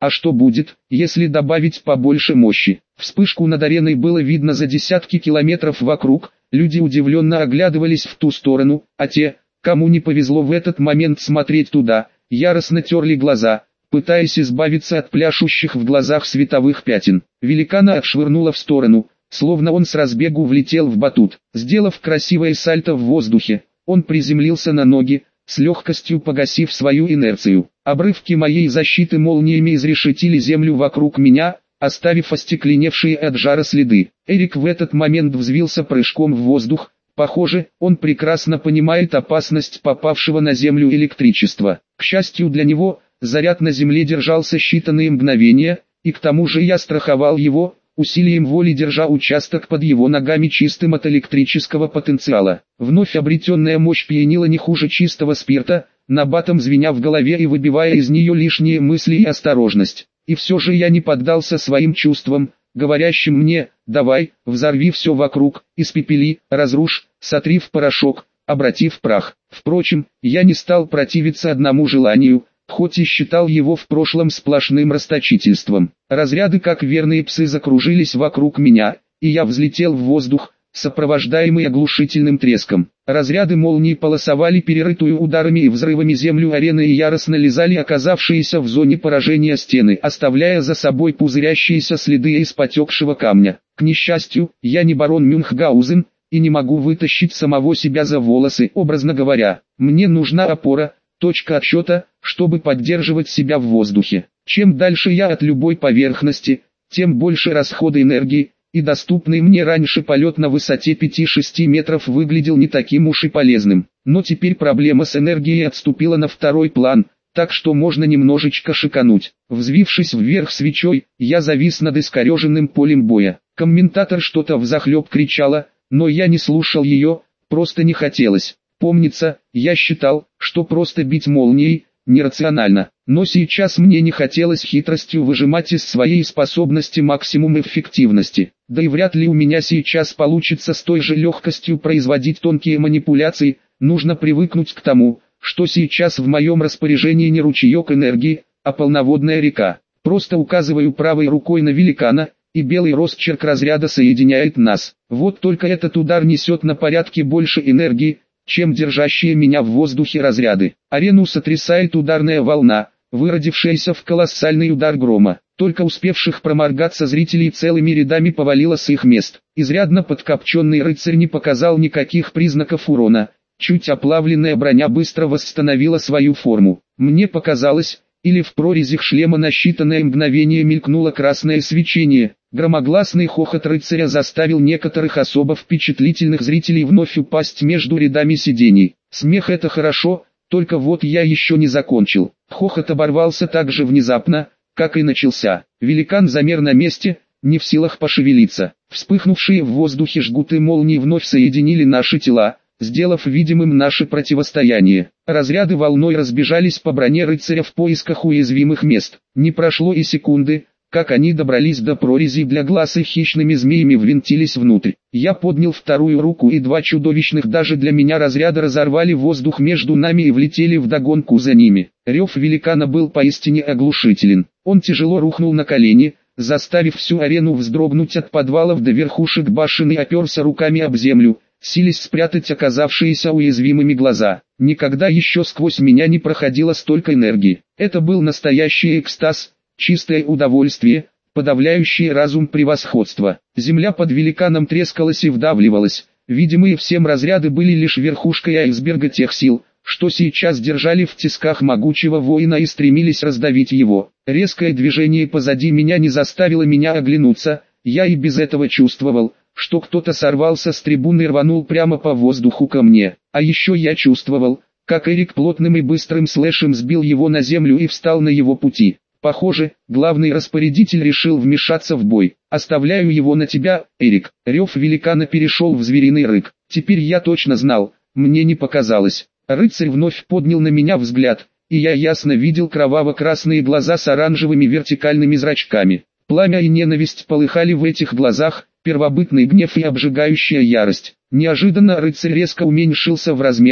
А что будет, если добавить побольше мощи? Вспышку над ареной было видно за десятки километров вокруг, люди удивленно оглядывались в ту сторону, а те, кому не повезло в этот момент смотреть туда, яростно терли глаза, пытаясь избавиться от пляшущих в глазах световых пятен. Великана отшвырнуло в сторону, словно он с разбегу влетел в батут. Сделав красивое сальто в воздухе, он приземлился на ноги, с легкостью погасив свою инерцию. Обрывки моей защиты молниями изрешетили землю вокруг меня, оставив остекленевшие от жара следы. Эрик в этот момент взвился прыжком в воздух. Похоже, он прекрасно понимает опасность попавшего на землю электричества. К счастью для него, заряд на земле держался считанные мгновения, и к тому же я страховал его, усилием воли держа участок под его ногами чистым от электрического потенциала. Вновь обретенная мощь пьянила не хуже чистого спирта, набатом звеня в голове и выбивая из нее лишние мысли и осторожность. И все же я не поддался своим чувствам, говорящим мне: давай, взорви все вокруг, испепели, разрушь, сотри в порошок, обрати в прах. Впрочем, я не стал противиться одному желанию, хоть и считал его в прошлом сплошным расточительством. Разряды как верные псы закружились вокруг меня, и я взлетел в воздух, сопровождаемый оглушительным треском. Разряды молнии полосовали перерытую ударами и взрывами землю арены и яростно лизали оказавшиеся в зоне поражения стены, оставляя за собой пузырящиеся следы из потекшего камня. К несчастью, я не барон Мюнхгаузен, и не могу вытащить самого себя за волосы, образно говоря. Мне нужна опора, точка отсчета, чтобы поддерживать себя в воздухе. Чем дальше я от любой поверхности, тем больше расхода энергии, и доступный мне раньше полет на высоте пяти-шести метров выглядел не таким уж и полезным. Но теперь проблема с энергией отступила на второй план, так что можно немножечко шикануть. Взвившись вверх свечой, я завис над искореженным полем боя. Комментатор что-то взахлеб кричала, но я не слушал ее, просто не хотелось. Помнится, я считал, что просто бить молнией нерационально, но сейчас мне не хотелось хитростью выжимать из своей способности максимум эффективности. Да и вряд ли у меня сейчас получится с той же легкостью производить тонкие манипуляции, нужно привыкнуть к тому, что сейчас в моем распоряжении не ручеек энергии, а полноводная река. Просто указываю правой рукой на великана, и белый росчерк разряда соединяет нас. Вот только этот удар несет на порядке больше энергии, чем держащие меня в воздухе разряды. Арену сотрясает ударная волна, выродившаяся в колоссальный удар грома. Только успевших проморгаться зрителей целыми рядами повалило с их мест. Изрядно подкопченный рыцарь не показал никаких признаков урона. Чуть оплавленная броня быстро восстановила свою форму. Мне показалось, или в прорезях шлема на считанное мгновение мелькнуло красное свечение. Громогласный хохот рыцаря заставил некоторых особо впечатлительных зрителей вновь упасть между рядами сидений. Смех — это хорошо, только вот я еще не закончил. Хохот оборвался так же внезапно, как и начался. Великан замер на месте, не в силах пошевелиться. Вспыхнувшие в воздухе жгуты молний вновь соединили наши тела, сделав видимым наше противостояние. Разряды волной разбежались по броне рыцаря в поисках уязвимых мест. Не прошло и секунды, как они добрались до прорезей для глаз и хищными змеями ввинтились внутрь. Я поднял вторую руку, и два чудовищных даже для меня разряда разорвали воздух между нами и влетели вдогонку за ними. Рев великана был поистине оглушителен. Он тяжело рухнул на колени, заставив всю арену вздрогнуть от подвалов до верхушек башен, и оперся руками об землю, силясь спрятать оказавшиеся уязвимыми глаза. Никогда еще сквозь меня не проходило столько энергии. Это был настоящий экстаз, чистое удовольствие, подавляющее разум превосходство. Земля под великаном трескалась и вдавливалась. Видимые всем разряды были лишь верхушкой айсберга тех сил, что сейчас держали в тисках могучего воина и стремились раздавить его. Резкое движение позади меня не заставило меня оглянуться. Я и без этого чувствовал, что кто-то сорвался с трибуны и рванул прямо по воздуху ко мне. А еще я чувствовал, как Эрик плотным и быстрым слэшем сбил его на землю и встал на его пути. Похоже, главный распорядитель решил вмешаться в бой. «Оставляю его на тебя, Эрик». Рев великана перешел в звериный рык. Теперь я точно знал, мне не показалось. Рыцарь вновь поднял на меня взгляд, и я ясно видел кроваво-красные глаза с оранжевыми вертикальными зрачками. Пламя и ненависть полыхали в этих глазах, первобытный гнев и обжигающая ярость. Неожиданно рыцарь резко уменьшился в размерах,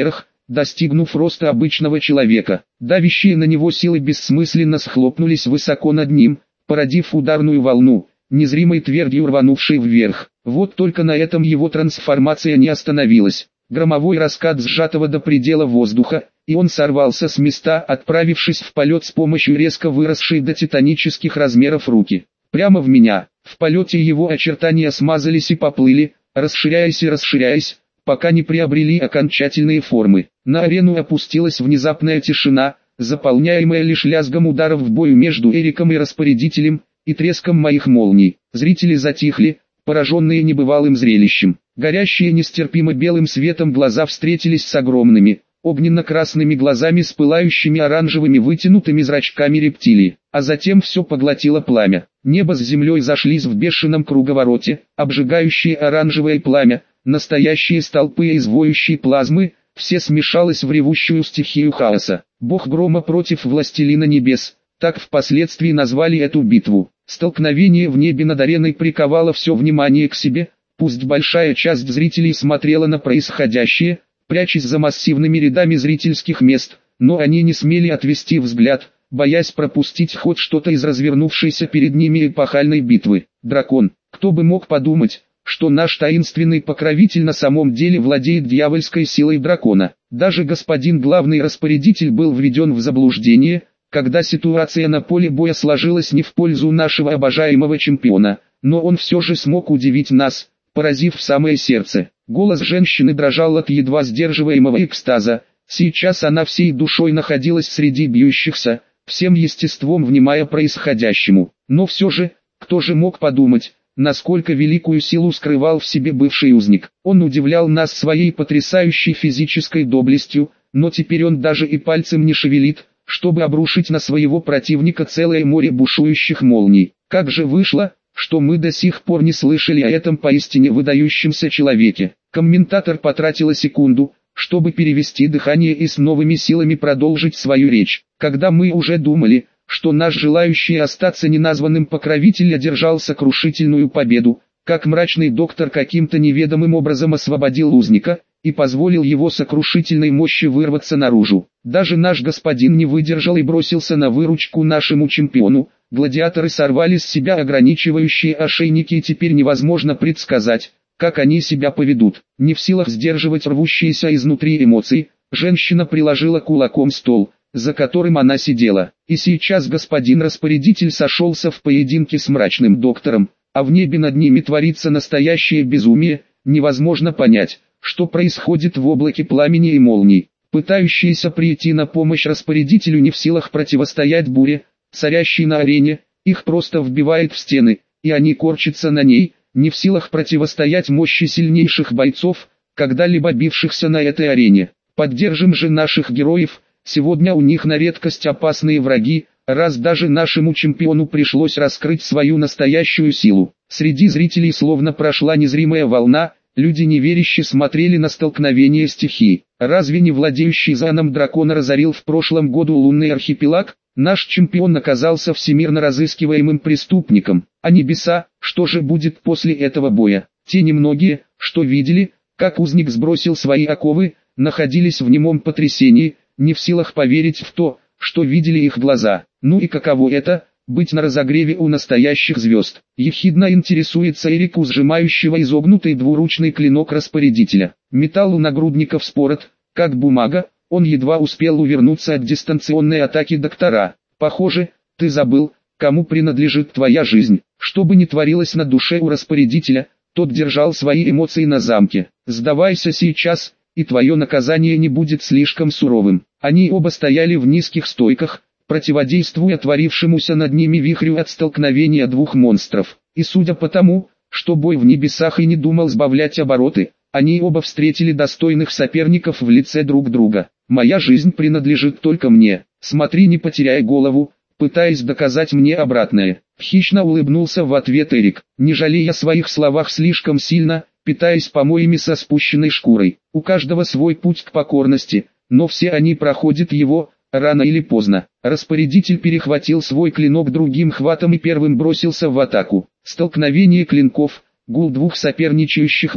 достигнув роста обычного человека. Давящие на него силы бессмысленно схлопнулись высоко над ним, породив ударную волну, незримой твердью рванувшей вверх. Вот только на этом его трансформация не остановилась. Громовой раскат сжатого до предела воздуха, и он сорвался с места, отправившись в полет с помощью резко выросшей до титанических размеров руки. Прямо в меня. В полете его очертания смазались и поплыли, расширяясь и расширяясь, пока не приобрели окончательные формы. На арену опустилась внезапная тишина, заполняемая лишь лязгом ударов в бою между Эриком и распорядителем, и треском моих молний. Зрители затихли, пораженные небывалым зрелищем. Горящие нестерпимо белым светом глаза встретились с огромными, огненно-красными глазами с пылающими оранжевыми вытянутыми зрачками рептилии, а затем все поглотило пламя. Небо с землей зашлись в бешеном круговороте, обжигающее оранжевое пламя, настоящие столпы из воющей плазмы, все смешалось в ревущую стихию хаоса. Бог грома против властелина небес, так впоследствии назвали эту битву. Столкновение в небе над ареной приковало все внимание к себе, пусть большая часть зрителей смотрела на происходящее, прячась за массивными рядами зрительских мест, но они не смели отвести взгляд, боясь пропустить хоть что-то из развернувшейся перед ними эпохальной битвы. Дракон. Кто бы мог подумать, что наш таинственный покровитель на самом деле владеет дьявольской силой дракона. Даже господин главный распорядитель был введен в заблуждение, когда ситуация на поле боя сложилась не в пользу нашего обожаемого чемпиона, но он все же смог удивить нас, поразив в самое сердце. Голос женщины дрожал от едва сдерживаемого экстаза, сейчас она всей душой находилась среди бьющихся, всем естеством внимая происходящему. Но все же, кто же мог подумать, насколько великую силу скрывал в себе бывший узник. Он удивлял нас своей потрясающей физической доблестью, но теперь он даже и пальцем не шевелит, чтобы обрушить на своего противника целое море бушующих молний. Как же вышло, что мы до сих пор не слышали о этом поистине выдающемся человеке? Комментатор потратила секунду, чтобы перевести дыхание и с новыми силами продолжить свою речь. Когда мы уже думали, что наш желающий остаться неназванным покровитель одержал сокрушительную победу, как мрачный доктор каким-то неведомым образом освободил узника и позволил его сокрушительной мощи вырваться наружу. Даже наш господин не выдержал и бросился на выручку нашему чемпиону. Гладиаторы сорвали с себя ограничивающие ошейники, и теперь невозможно предсказать, как они себя поведут. Не в силах сдерживать рвущиеся изнутри эмоции, женщина приложила кулаком стол, за которым она сидела. И сейчас господин распорядитель сошелся в поединке с мрачным доктором, а в небе над ними творится настоящее безумие. Невозможно понять, что происходит в облаке пламени и молний. Пытающиеся прийти на помощь распорядителю не в силах противостоять буре, царящей на арене, их просто вбивает в стены, и они корчатся на ней, не в силах противостоять мощи сильнейших бойцов, когда-либо бившихся на этой арене. Поддержим же наших героев, сегодня у них на редкость опасные враги, раз даже нашему чемпиону пришлось раскрыть свою настоящую силу. Среди зрителей словно прошла незримая волна, люди неверяще смотрели на столкновение стихий. Разве не владеющий заном дракона разорил в прошлом году лунный архипелаг? Наш чемпион оказался всемирно разыскиваемым преступником. А небеса, что же будет после этого боя? Те немногие, что видели, как узник сбросил свои оковы, находились в немом потрясении, не в силах поверить в то, что видели их глаза. Ну и каково это, быть на разогреве у настоящих звезд? Ехидно интересуется Эрик у сжимающего изогнутый двуручный клинок распорядителя. Металл у нагрудников спорот, как бумага, он едва успел увернуться от дистанционной атаки доктора. Похоже, ты забыл, кому принадлежит твоя жизнь. Что бы ни творилось на душе у распорядителя, тот держал свои эмоции на замке. Сдавайся сейчас, и твое наказание не будет слишком суровым. Они оба стояли в низких стойках, противодействуя творившемуся над ними вихрю от столкновения двух монстров. И судя по тому, что бой в небесах и не думал сбавлять обороты, они оба встретили достойных соперников в лице друг друга. Моя жизнь принадлежит только мне. Смотри, не потеряй голову, пытаясь доказать мне обратное. Хищно улыбнулся в ответ Эрик, не жалея о своих словах слишком сильно, питаясь помоями со спущенной шкурой. У каждого свой путь к покорности, но все они проходят его, рано или поздно. Распорядитель перехватил свой клинок другим хватом и первым бросился в атаку. Столкновение клинков, гул двух соперничающих воль,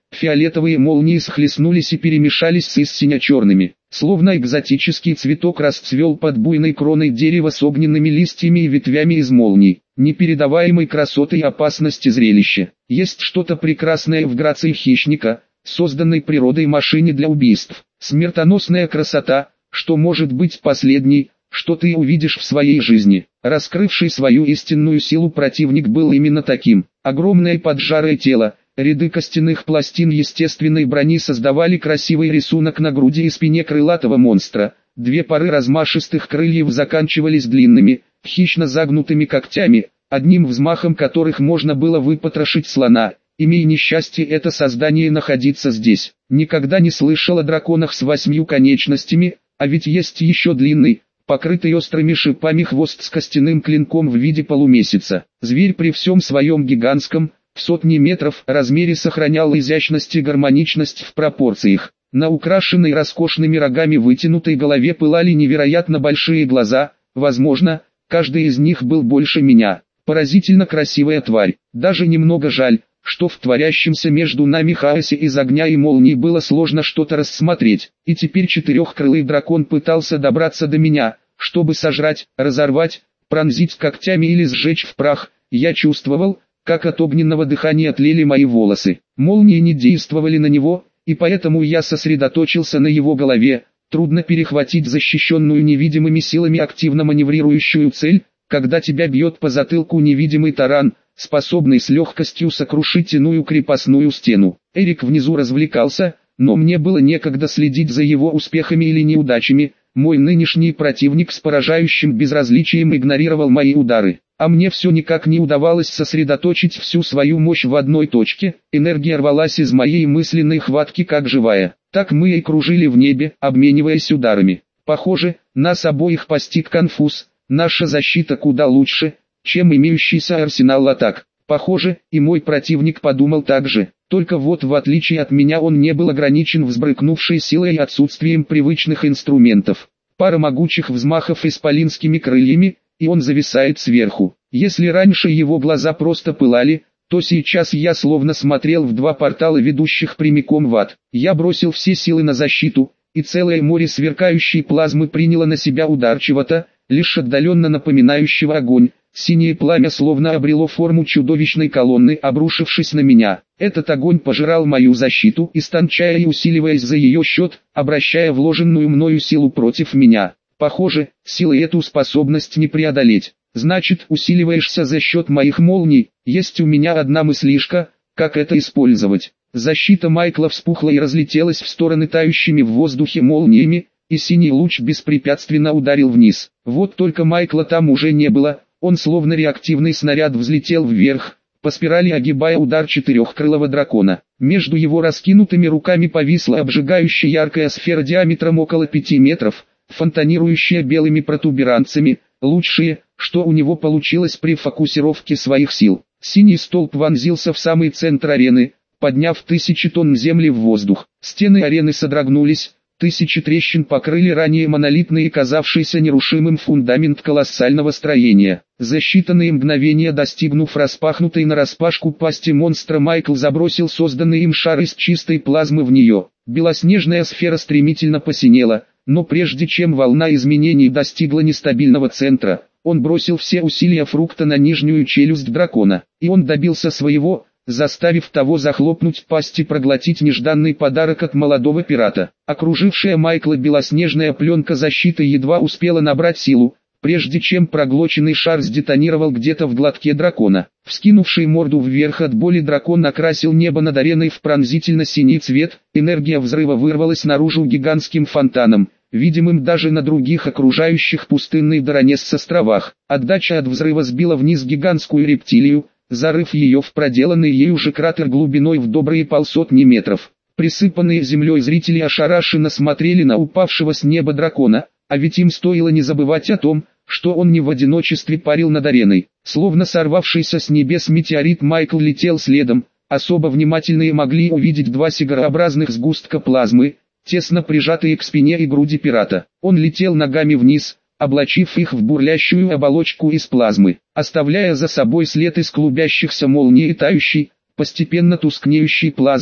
фиолетовые молнии схлестнулись и перемешались с истинно-черными. Словно экзотический цветок расцвел под буйной кроной дерева с огненными листьями и ветвями из молний. Непередаваемой красоты и опасности зрелище. Есть что-то прекрасное в грации хищника, созданной природой машине для убийств. Смертоносная красота, что может быть последней, что ты увидишь в своей жизни. Раскрывший свою истинную силу противник был именно таким. Огромное поджарое тело, ряды костяных пластин естественной брони создавали красивый рисунок на груди и спине крылатого монстра. Две пары размашистых крыльев заканчивались длинными, хищно загнутыми когтями, одним взмахом которых можно было выпотрошить слона. Имей несчастье это создание находиться здесь. Никогда не слышал о драконах с восьмью конечностями, а ведь есть еще длинный, покрытый острыми шипами хвост с костяным клинком в виде полумесяца. Зверь при всем своем гигантском, в сотни метров, размере сохранял изящность и гармоничность в пропорциях. На украшенной роскошными рогами вытянутой голове пылали невероятно большие глаза, возможно, каждый из них был больше меня. Поразительно красивая тварь, даже немного жаль, что в творящемся между нами хаосе из огня и молний было сложно что-то рассмотреть. И теперь четырехкрылый дракон пытался добраться до меня, чтобы сожрать, разорвать, пронзить когтями или сжечь в прах. Я чувствовал, как от огненного дыхания тлели мои волосы. Молнии не действовали на него, и поэтому я сосредоточился на его голове. Трудно перехватить защищенную невидимыми силами активно маневрирующую цель, когда тебя бьет по затылку невидимый таран, способный с легкостью сокрушить иную крепостную стену. Эрик внизу развлекался, но мне было некогда следить за его успехами или неудачами. Мой нынешний противник с поражающим безразличием игнорировал мои удары, а мне все никак не удавалось сосредоточить всю свою мощь в одной точке. Энергия рвалась из моей мысленной хватки как живая. Так мы и кружили в небе, обмениваясь ударами. Похоже, нас обоих постиг конфуз. Наша защита куда лучше, чем имеющийся арсенал атак. Похоже, и мой противник подумал так же. Только вот в отличие от меня он не был ограничен взбрыкнувшей силой и отсутствием привычных инструментов. Пара могучих взмахов исполинскими крыльями, и он зависает сверху. Если раньше его глаза просто пылали, то сейчас я словно смотрел в два портала, ведущих прямиком в ад. Я бросил все силы на защиту, и целое море сверкающей плазмы приняло на себя удар чего-то, лишь отдаленно напоминающего огонь. Синее пламя словно обрело форму чудовищной колонны, обрушившись на меня. Этот огонь пожирал мою защиту, истончая и усиливаясь за ее счет, обращая вложенную мною силу против меня. Похоже, силой эту способность не преодолеть. Значит, усиливаешься за счет моих молний. Есть у меня одна мыслишка, как это использовать. Защита Майкла вспухла и разлетелась в стороны тающими в воздухе молниями, и синий луч беспрепятственно ударил вниз. Вот только Майкла там уже не было. Он словно реактивный снаряд взлетел вверх, по спирали огибая удар четырехкрылого дракона. Между его раскинутыми руками повисла обжигающая яркая сфера диаметром около пяти метров, фонтанирующая белыми протуберанцами, лучшие, что у него получилось при фокусировке своих сил. Синий столб вонзился в самый центр арены, подняв тысячи тонн земли в воздух. Стены арены содрогнулись. Тысячи трещин покрыли ранее монолитный и казавшийся нерушимым фундамент колоссального строения. За считанные мгновения, достигнув распахнутой нараспашку пасти монстра, Майкл забросил созданный им шар из чистой плазмы в нее. Белоснежная сфера стремительно посинела, но прежде чем волна изменений достигла нестабильного центра, он бросил все усилия фрукта на нижнюю челюсть дракона. И он добился своего, заставив того захлопнуть пасть и проглотить нежданный подарок от молодого пирата. Окружившая Майкла белоснежная пленка защиты едва успела набрать силу, прежде чем проглоченный шар сдетонировал где-то в глотке дракона. Вскинувший морду вверх от боли, дракон окрасил небо над ареной в пронзительно-синий цвет. Энергия взрыва вырвалась наружу гигантским фонтаном, видимым даже на других окружающих пустынный Даранес островах. Отдача от взрыва сбила вниз гигантскую рептилию, зарыв ее в проделанный ею же кратер глубиной в добрые полсотни метров. Присыпанные землей зрители ошарашенно смотрели на упавшего с неба дракона, а ведь им стоило не забывать о том, что он не в одиночестве парил над ареной. Словно сорвавшийся с небес метеорит, Майкл летел следом. Особо внимательные могли увидеть два сигарообразных сгустка плазмы, тесно прижатые к спине и груди пирата. Он летел ногами вниз, облачив их в бурлящую оболочку из плазмы, оставляя за собой след из клубящихся молний и тающей, постепенно тускнеющей плазмы.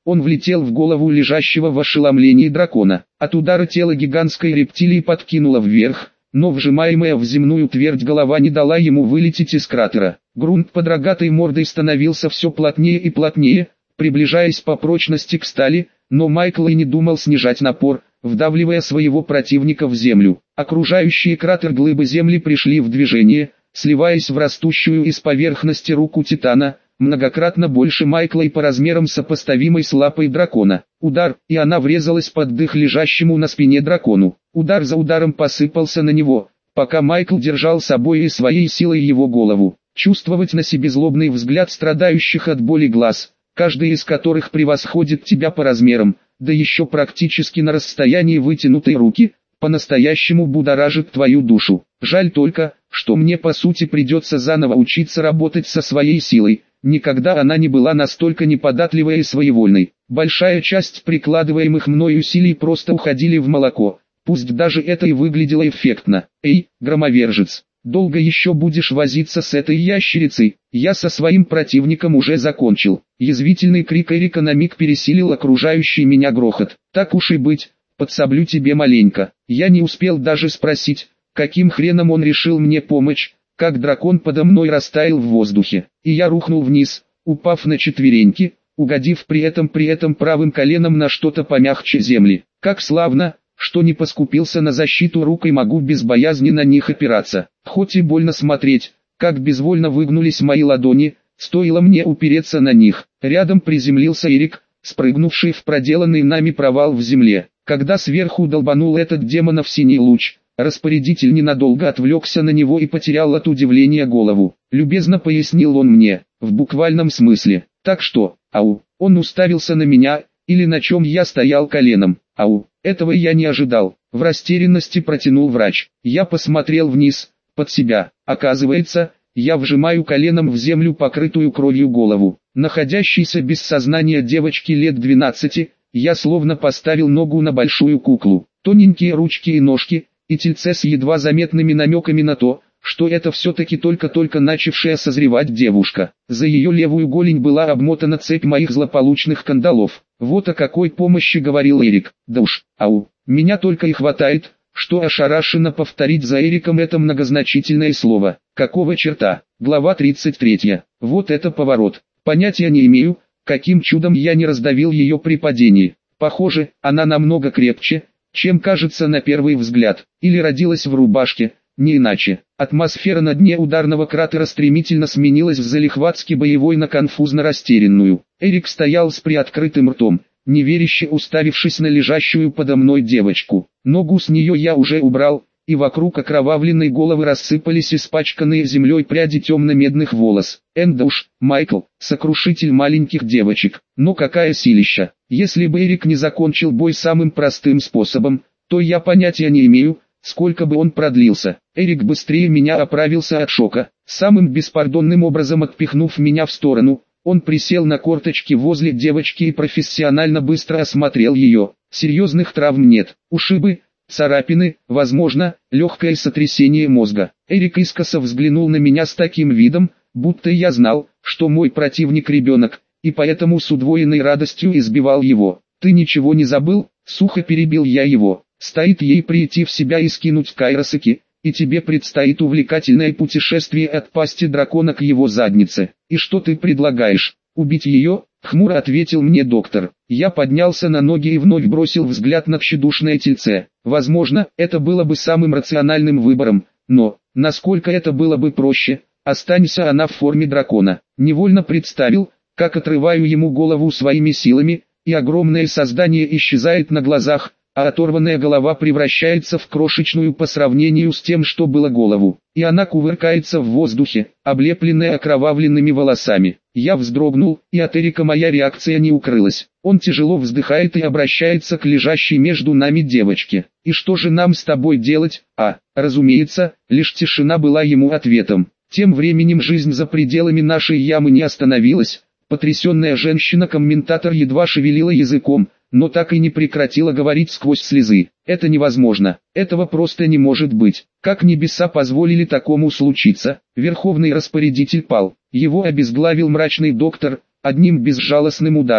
Он влетел в голову лежащего в ошеломлении дракона. От удара тело гигантской рептилии подкинуло вверх, но вжимаемая в земную твердь голова не дала ему вылететь из кратера. Грунт под рогатой мордой становился все плотнее и плотнее, приближаясь по прочности к стали, но Майкл и не думал снижать напор, вдавливая своего противника в землю. Окружающие кратер глыбы земли пришли в движение, сливаясь в растущую из поверхности руку Титана, многократно больше Майкла и по размерам сопоставимой с лапой дракона. Удар, и она врезалась под дых лежащему на спине дракону. Удар за ударом посыпался на него, пока Майкл держал собой и своей силой его голову. Чувствовать на себе злобный взгляд страдающих от боли глаз, каждый из которых превосходит тебя по размерам, да еще практически на расстоянии вытянутой руки, по-настоящему будоражит твою душу. Жаль только, что мне по сути придется заново учиться работать со своей силой. Никогда она не была настолько неподатливой и своевольной. Большая часть прикладываемых мной усилий просто уходили в молоко, пусть даже это и выглядело эффектно. Эй, громовержец, долго еще будешь возиться с этой ящерицей? Я со своим противником уже закончил. Язвительный крик Эрика на миг пересилил окружающий меня грохот. Так уж и быть, подсоблю тебе маленько. Я не успел даже спросить, каким хреном он решил мне помочь, как дракон подо мной растаял в воздухе, и я рухнул вниз, упав на четвереньки, угодив при этом при этом правым коленом на что-то помягче земли. Как славно, что не поскупился на защиту рук и могу без боязни на них опираться. Хоть и больно смотреть, как безвольно выгнулись мои ладони, стоило мне упереться на них. Рядом приземлился Эрик, спрыгнувший в проделанный нами провал в земле. Когда сверху долбанул этот демонов синий луч, распорядитель ненадолго отвлекся на него и потерял от удивления голову. Любезно пояснил он мне, в буквальном смысле. Так что, ау, он уставился на меня, или на чем я стоял коленом. Ау, этого я не ожидал. В растерянности протянул врач. Я посмотрел вниз, под себя. Оказывается, я вжимаю коленом в землю покрытую кровью голову. Находящейся без сознания девочки лет двенадцати, я словно поставил ногу на большую куклу. Тоненькие ручки и ножки, и тельце с едва заметными намеками на то, что это все-таки только-только начавшая созревать девушка. За ее левую голень была обмотана цепь моих злополучных кандалов. Вот о какой помощи говорил Эрик. Да уж, ау, меня только и хватает, что ошарашенно повторить за Эриком это многозначительное слово. Какого черта? Глава тридцать третья. Вот это поворот. Понятия не имею, каким чудом я не раздавил ее при падении. Похоже, она намного крепче, чем кажется на первый взгляд, или родилась в рубашке, не иначе. Атмосфера на дне ударного кратера стремительно сменилась в залихватски боевой на конфузно растерянную. Эрик стоял с приоткрытым ртом, неверяще уставившись на лежащую подо мной девочку. Ногу с нее я уже убрал, и вокруг окровавленной головы рассыпались испачканные землей пряди темно-медных волос. Эндауш, Майкл, сокрушитель маленьких девочек. Но какая силища! Если бы Эрик не закончил бой самым простым способом, то я понятия не имею, сколько бы он продлился. Эрик быстрее меня оправился от шока, самым беспардонным образом отпихнув меня в сторону. Он присел на корточки возле девочки и профессионально быстро осмотрел ее. Серьезных травм нет, ушибы, царапины, возможно, легкое сотрясение мозга. Эрик искоса взглянул на меня с таким видом, будто я знал, что мой противник ребенок, и поэтому с удвоенной радостью избивал его. «Ты ничего не забыл?» — сухо перебил я его. «Стоит ей прийти в себя и скинуть Кайросаки, и тебе предстоит увлекательное путешествие от пасти дракона к его заднице. И что ты предлагаешь? Убить ее?» — хмуро ответил мне доктор. Я поднялся на ноги и вновь бросил взгляд на тщедушное тельце. Возможно, это было бы самым рациональным выбором, но, насколько это было бы проще, останься она в форме дракона. Невольно представил, как отрываю ему голову своими силами, и огромное создание исчезает на глазах, а оторванная голова превращается в крошечную по сравнению с тем, что было голову, и она кувыркается в воздухе, облепленная окровавленными волосами. Я вздрогнул, и от Эрика моя реакция не укрылась. Он тяжело вздыхает и обращается к лежащей между нами девочке. «И что же нам с тобой делать?» А, разумеется, лишь тишина была ему ответом. Тем временем жизнь за пределами нашей ямы не остановилась. Потрясенная женщина-комментатор едва шевелила языком, но так и не прекратила говорить сквозь слезы. «Это невозможно, этого просто не может быть. Как небеса позволили такому случиться?» Верховный распорядитель пал. Его обезглавил мрачный доктор, одним безжалостным ударом.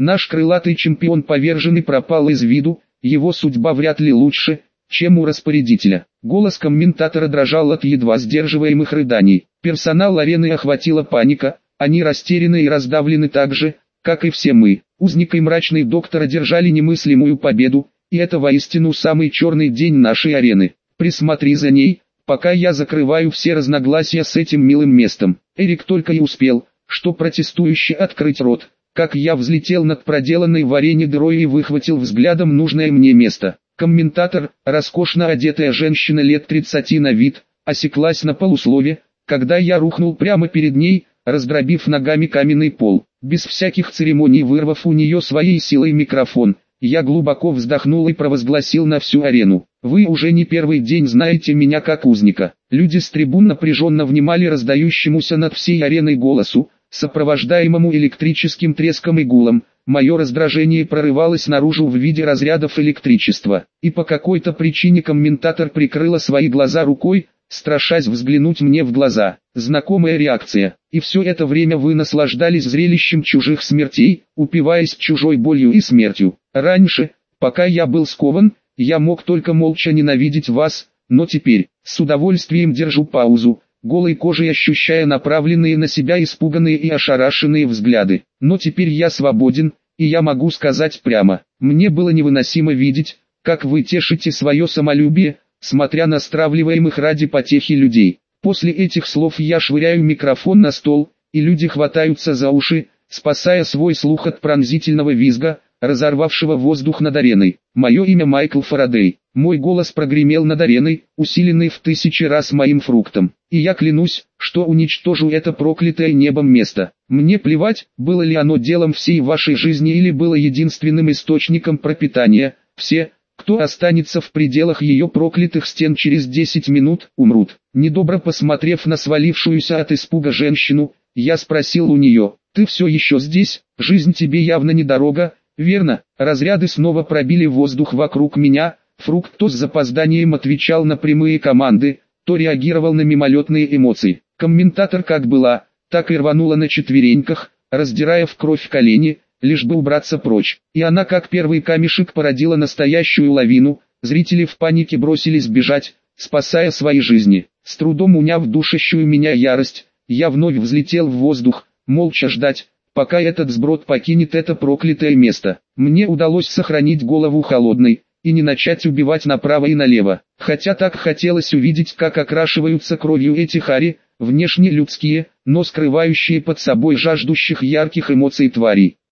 Наш крылатый чемпион повержен и пропал из виду, его судьба вряд ли лучше, чем у распорядителя. Голос комментатора дрожал от едва сдерживаемых рыданий. Персонал арены охватила паника, они растеряны и раздавлены так же, как и все мы. Узник и мрачный доктор одержали немыслимую победу, и это воистину самый черный день нашей арены. Присмотри за ней, пока я закрываю все разногласия с этим милым местом. Эрик только и успел, что протестующе открыть рот, как я взлетел над проделанной в арене дырой и выхватил взглядом нужное мне место. Комментатор, роскошно одетая женщина лет тридцати на вид, осеклась на полуслове, когда я рухнул прямо перед ней, раздробив ногами каменный пол. Без всяких церемоний вырвав у нее своей силой микрофон, я глубоко вздохнул и провозгласил на всю арену: «Вы уже не первый день знаете меня как узника». Люди с трибун напряженно внимали раздающемуся над всей ареной голосу, сопровождаемому электрическим треском и гулом. Мое раздражение прорывалось наружу в виде разрядов электричества, и по какой-то причине комментатор прикрыла свои глаза рукой, страшась взглянуть мне в глаза. Знакомая реакция. И все это время вы наслаждались зрелищем чужих смертей, упиваясь чужой болью и смертью. Раньше, пока я был скован, я мог только молча ненавидеть вас, но теперь, с удовольствием держу паузу, голой кожей ощущая направленные на себя испуганные и ошарашенные взгляды. Но теперь я свободен, и я могу сказать прямо: мне было невыносимо видеть, как вы тешите свое самолюбие, смотря на стравливаемых ради потехи людей. После этих слов я швыряю микрофон на стол, и люди хватаются за уши, спасая свой слух от пронзительного визга, разорвавшего воздух над ареной. Мое имя Майкл Фарадей. Мой голос прогремел над ареной, усиленный в тысячи раз моим фруктом. И я клянусь, что уничтожу это проклятое небом место. Мне плевать, было ли оно делом всей вашей жизни или было единственным источником пропитания. Все, кто останется в пределах ее проклятых стен через десять минут, умрут. Недобро посмотрев на свалившуюся от испуга женщину, я спросил у нее: «Ты все еще здесь? Жизнь тебе явно недорога, верно?» Разряды снова пробили воздух вокруг меня. Фрукт то с запозданием отвечал на прямые команды, то реагировал на мимолетные эмоции. Комментатор как была, так и рванула на четвереньках, раздирая в кровь колени, лишь бы убраться прочь. И она как первый камешек породила настоящую лавину. Зрители в панике бросились бежать, спасая свои жизни. С трудом уняв душащую меня ярость, я вновь взлетел в воздух, молча ждать, пока этот сброд покинет это проклятое место. Мне удалось сохранить голову холодной и не начать убивать направо и налево, хотя так хотелось увидеть, как окрашиваются кровью эти хари, внешне людские, но скрывающие под собой жаждущих ярких эмоций тварей.